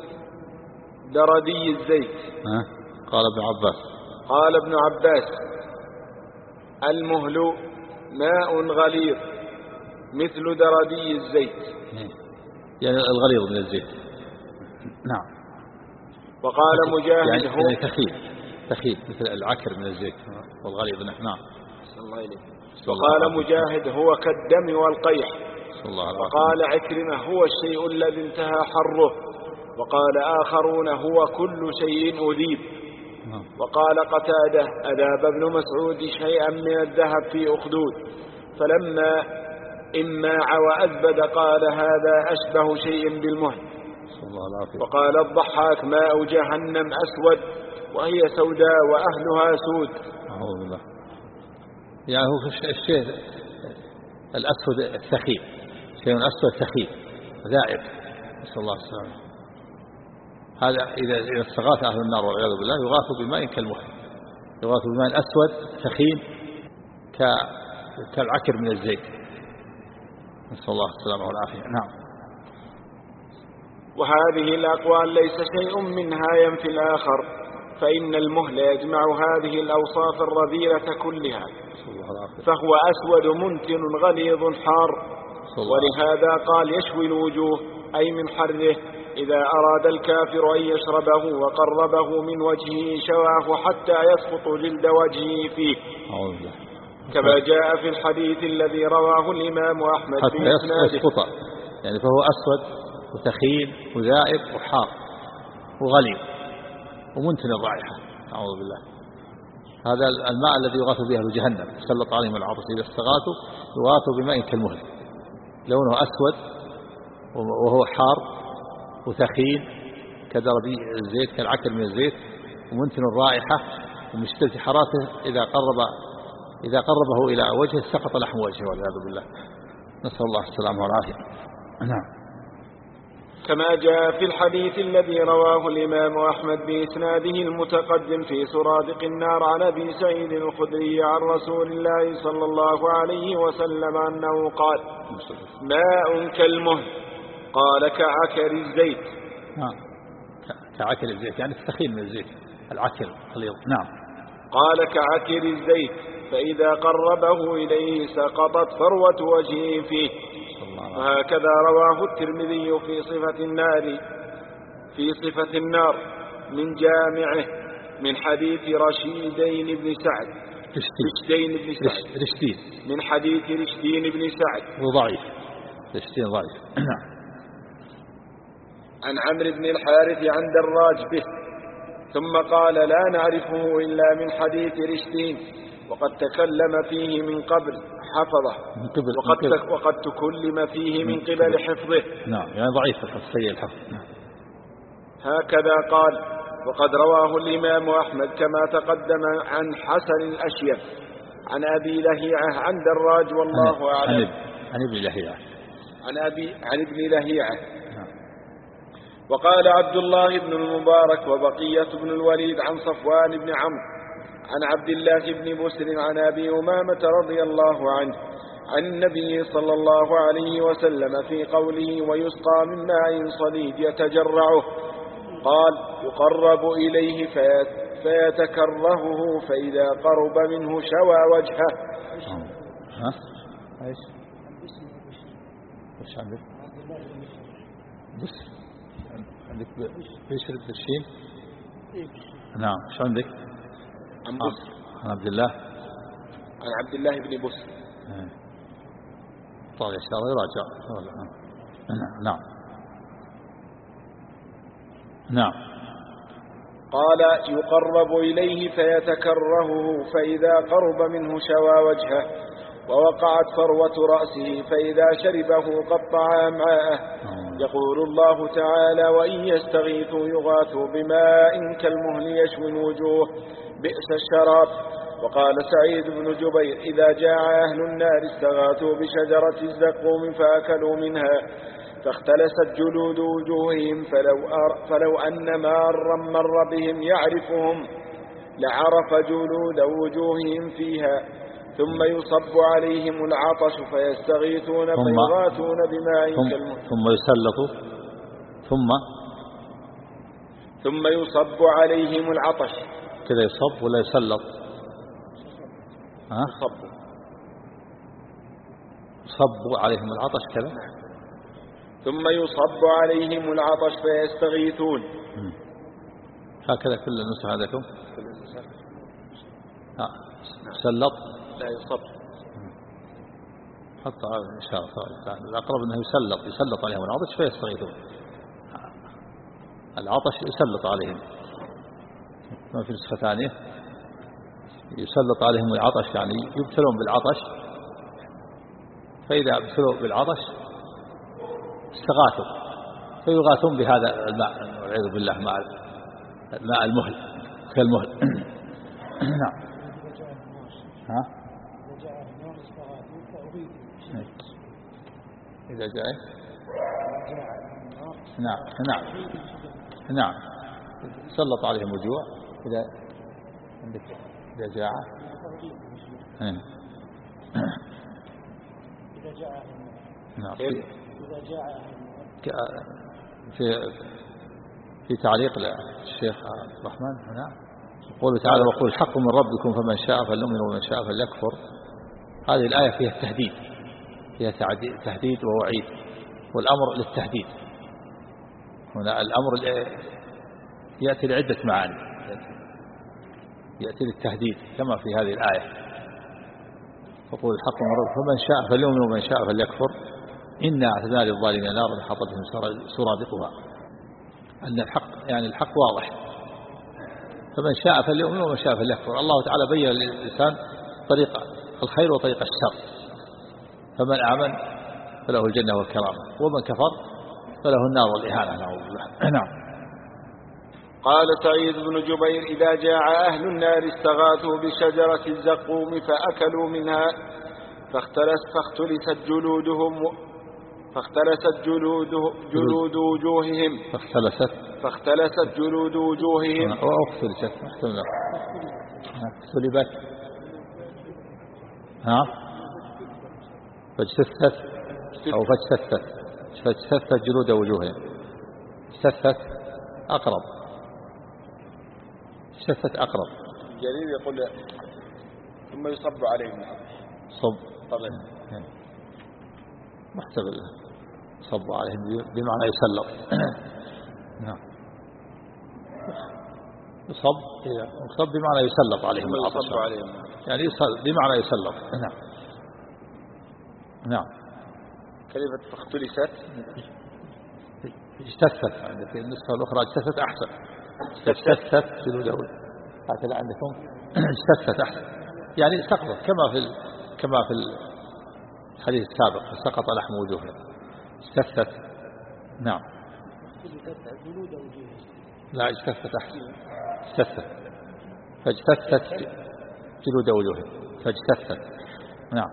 دردي الزيت. قال ابن عباس المهل ماء غليظ مثل دردي الزيت، يعني الغليظ من الزيت. نعم. وقال مجاهد يعني تخيل مثل العكر من الزيت والغليظ. نعم. وقال مجاهد هو كالدم والقيح. وقال عكرمة هو الشيء الذي انتهى حره. وقال آخرون هو كل شيء أذيب. وقال قتادة أذاب ابن مسعود شيئا من الذهب في أخدود فلما إماع وأزبد قال هذا أشبه شيء بالمهل. وقال الضحاك ماء جهنم أسود وهي سوداء وأهلها سود. أعوذ بالله. يعني هو الشيء الأسود الثخين، شيء أسود ثخين ذائب، نسأل الله السلامة. هذا إذا استغاث أهل النار والعياذ بالله يغاث بماء كالمهل، يغاث بماء أسود ثخين كالعكر من الزيت، نسأل الله السلامة والعافية. نعم. وهذه الأقوال ليس شيء منها ينفي الآخر، فإن المهل يجمع هذه الأوصاف الرذيلة كلها، فهو أسود منتن غليظ حار. ولهذا قال يشوي الوجوه أي من حره. إذا أراد الكافر أن يشربه وقربه من وجهه شواه حتى يسقط جلد وجهه فيه، كما جاء في الحديث الذي رواه الإمام أحمد بإسناده. يعني فهو أسود وثخين وذائب وحار وغليظ ومنتن الرائحة، أعوذ بالله. هذا الماء الذي يغاث به أهل جهنم سلط عليهم العطش إذا استغاثوا يغاثوا بماء كالمهل لونه أسود وهو حار وثخين كدرجي الزيت كالعكر من الزيت ومنتن الرائحة ومشتلة حرارته إذا قربه إلى وجهه سقط لحم وجهه والعياذ بالله، نسأل الله السلامة والعافية. نعم. كما جاء في الحديث الذي رواه الإمام أحمد بإسناده المتقدم في سرادق النار عن أبي سعيد الخدري عن رسول الله صلى الله عليه وسلم أنه قال ماء كالمهل قال كعكر الزيت. كعكر الزيت يعني الثخين من الزيت العكر غليظ. نعم. قال كعكر الزيت فإذا قربه إليه سقطت فروة وجهه فيه. وهكذا رواه الترمذي في صفة النار من جامعه من حديث رشدين بن سعد من حديث رشدين بن سعد وضعيف رشدين ضعيف. عن عمرو بن الحارث عن دراج به ثم قال لا نعرفه إلا من حديث رشدين وقد تكلم فيه من قبل حفظه وقد تكلم فيه من قبل حفظه. نعم يعني ضعيف سيء الحفظ. هكذا قال. وقد رواه الإمام أحمد كما تقدم عن حسن الأشيب عن أبي لهيعة عن دراج والله أعلم. عن ابن لهيعة عن ابن لهيعة. وقال عبد الله بن المبارك وبقية بن الوليد عن صفوان بن عمرو عن عبد الله بن بسر عن أبي أمامة رضي الله عنه عن النبي صلى الله عليه وسلم في قوله ويسقى من ماء صديد يتجرعه قال يقرب إليه فيتكرهه فإذا قرب منه شوى وجهه. ايش عندك؟ بس عندك بشر بالشين. نعم ايش عندك؟ عن بسر عن عبد الله بن بسر. طيب إن شاء الله يراجع. نعم. قال يقرب إليه فيتكرهه فإذا قرب منه شوى وجهه ووقعت فروة رأسه فإذا شربه قطع أمعاءه. يقول الله تعالى وإن يستغيثوا يغاثوا بماء كالمهل يشوي الوجوه بئس الشراب. وقال سعيد بن جبير إذا جاع أهل النار استغاثوا بشجرة الزقوم فأكلوا منها فاختلست جلود وجوههم فلو أن مارا مر بهم يعرفهم لعرف جلود وجوههم فيها. ثم يصب عليهم العطش فيستغيثون فيغاثون بماء ثم يصب عليهم العطش. كذا يصب ولا يسلط؟ صب عليهم العطش كذا. ثم يصب عليهم العطش فيستغيثون. هكذا كل النسخ عندكم؟ سلط لا يصب. حط إن شاء الله الأقرب أنه يسلط عليهم العطش فيستغيثون. العطش يسلط عليهم. ما في نسخة ثانية يسلط عليهم العطش، يعني يبتلون بالعطش، فإذا ابتلوا بالعطش استغاثوا فيغاثون بهذا الماء والعياذ بالله، ماء المهل كالمهل. نعم. إذا جاء نعم سلط عليهم الجوع. إذا جاء نعم. في تعليق للشيخ الرحمن هنا يقول تعالى: وقل الحق من ربكم فمن شاء فليؤمن ومن شاء فليكفر. هذه الآية فيها التهديد، فيها تهديد ووعيد، والأمر للتهديد. هنا الأمر يأتي لعدة معاني، يأتي للتهديد كما في هذه الآية: فقل الحق من ربكم فمن شاء فليؤمن ومن شاء فليكفر إنا أعتدنا للظالمين نارا حاطت بهم سرادقها. أن الحق يعني الحق واضح، فمن شاء فليؤمن ومن شاء فليكفر. الله تعالى بين للإنسان طريق الخير وطريق الشر، فمن آمن فله الجنة والكرامة، ومن كفر فله النار والإهانة. نعوذ بالله. نعم. قال سعيد بن جبير: إذا جاع أهل النار استغاثوا بشجرة الزقوم فأكلوا منها فاختلست جلود وجوههم. فاختلست جلود وجوههم اختلبت فاجتثت جلود وجوههم. اجتثت أقرب. اجتثت أقرب. جرير يقول: ثم يصب عليهم. صب طبعا محتمل صب عليهم بمعنى يسلط. نعم. يصب بمعنى يسلط عليهم العطش، يعني بمعنى يسلط. نعم. كلمة فاختلست اجتثت، عندك النسخة الأخرى اجتثت أحسن. اجتثت جلود هكذا عندكم. اجتثت أحسن، يعني سقطت كما في الحديث السابق: سقط لحم وجوههم. اجتثت. نعم. لا اجتثت أحسن. اجتثت فاجتثت جلود وجوههم فاجتثت. نعم.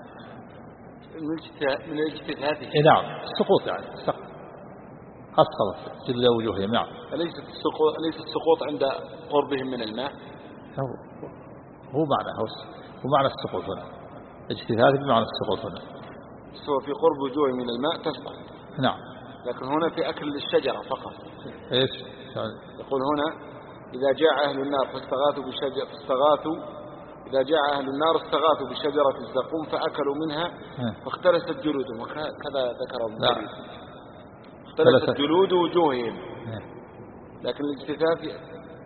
من الاجتثاث. نعم. السقوط يعني أسقطت جلود وجوههم. نعم. ليس السقوط عند قربهم من الماء. هو معنى السقوط هنا. اجتثاث بمعنى السقوط هنا. سوى في قرب وجوه من الماء تسقط. نعم. لكن هنا في أكل الشجرة فقط. إيش؟ يقول هنا: إذا جاء أهل النار إذا جاء أهل النار استغاثوا بشجرة الزقوم فأكلوا منها فاختلست جلودهم. وكذا ذكره ابن. اختلست جلود وجوههم، لكن الاجتثاث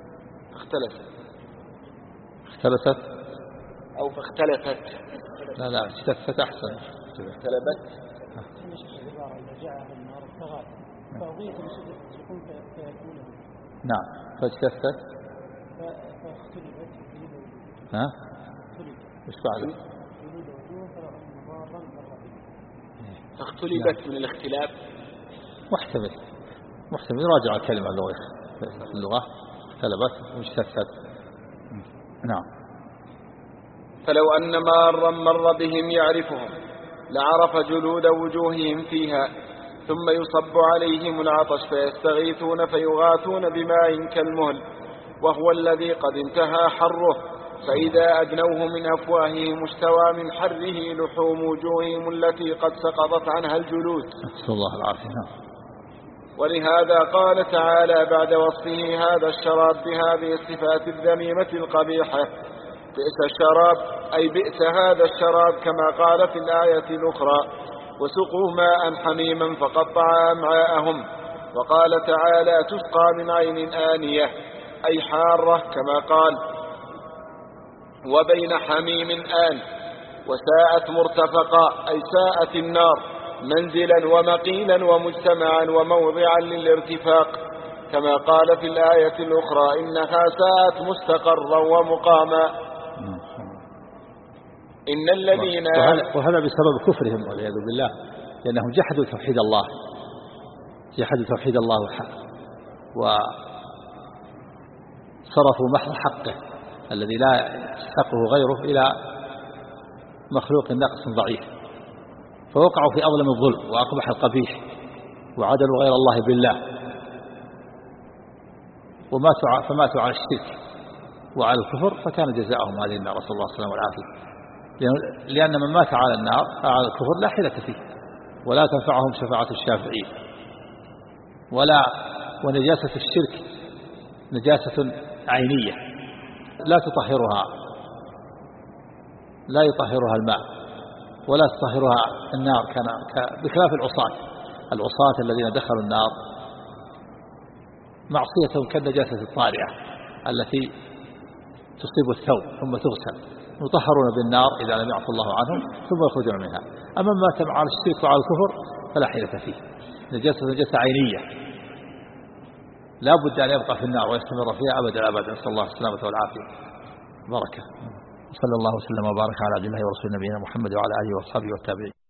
اختلست أو فاختلفت. لا اجتثت أحسن. اختلفت. نعم. فاجتثت. ايش بعد؟ فاختلفت من الاختلاف. محتمل يراجع الكلمة اللغة. اختلفت واجتثت. نعم. فلو أن مارا مر بهم يعرفهم لعرف جلود وجوههم فيها. ثم يصب عليهم العطش فيستغيثون فيغاثون بماء كالمهل وهو الذي قد انتهى حره، فإذا أدنوه من أفواههم استوى من حره لحوم وجوههم التي قد سقطت عنها الجلود. نسأل الله العافية. ولهذا قال تعالى بعد وصفه هذا الشراب بهذه الصفات الذميمة القبيحة: بئس الشراب، أي بئس هذا الشراب، كما قال في الآية الأخرى: وسقوا ماء حميما فقطع أمعاءهم. وقال تعالى: تسقى من عين آنية، أي حارة، كما قال: وبين حميم آن. وساءت مرتفقا، أي ساءت النار منزلا ومقيلا ومجتمعا وموضعا للارتفاق، كما قال في الآية الأخرى: إنها ساءت مستقرا ومقاما. إن الذين وهذا بسبب كفرهم والعياذ بالله، لأنهم جحدوا توحيد الله، وصرفوا محض حقه الذي لا يستحقه غيره إلى مخلوق ناقص ضعيف، فوقعوا في أظلم الظلم وأقبح القبيح، وعدلوا غير الله بالله، فماتوا على الشرك وعلى الكفر، فكان جزاؤهم هذه النار، نسأل الله السلامة والعافية. لأن من مات على النار على الكفر لا حيلة فيه، ولا تنفعهم شفاعة الشافعين، ونجاسة الشرك نجاسة عينية لا يطهرها الماء ولا تطهرها النار، بخلاف العصاة الذين دخلوا النار معصيتهم كالنجاسة الطارئة التي تصيب الثوب ثم تغسل، يطهرون بالنار إذا لم يعصوا الله عنهم ثم يخرجون منها. أما ما تم على الشرك وعلى الكفر فلا حيلة فيه، نجاسة عينية لا بد أن يبقى في النار ويستمر فيها أبدا أبدا، نسأل الله السلامة والعافية. بركة. صلى الله وسلم وبارك على عبد الله ورسول نبينا محمد وعلى آله وأصحابه والتابعين.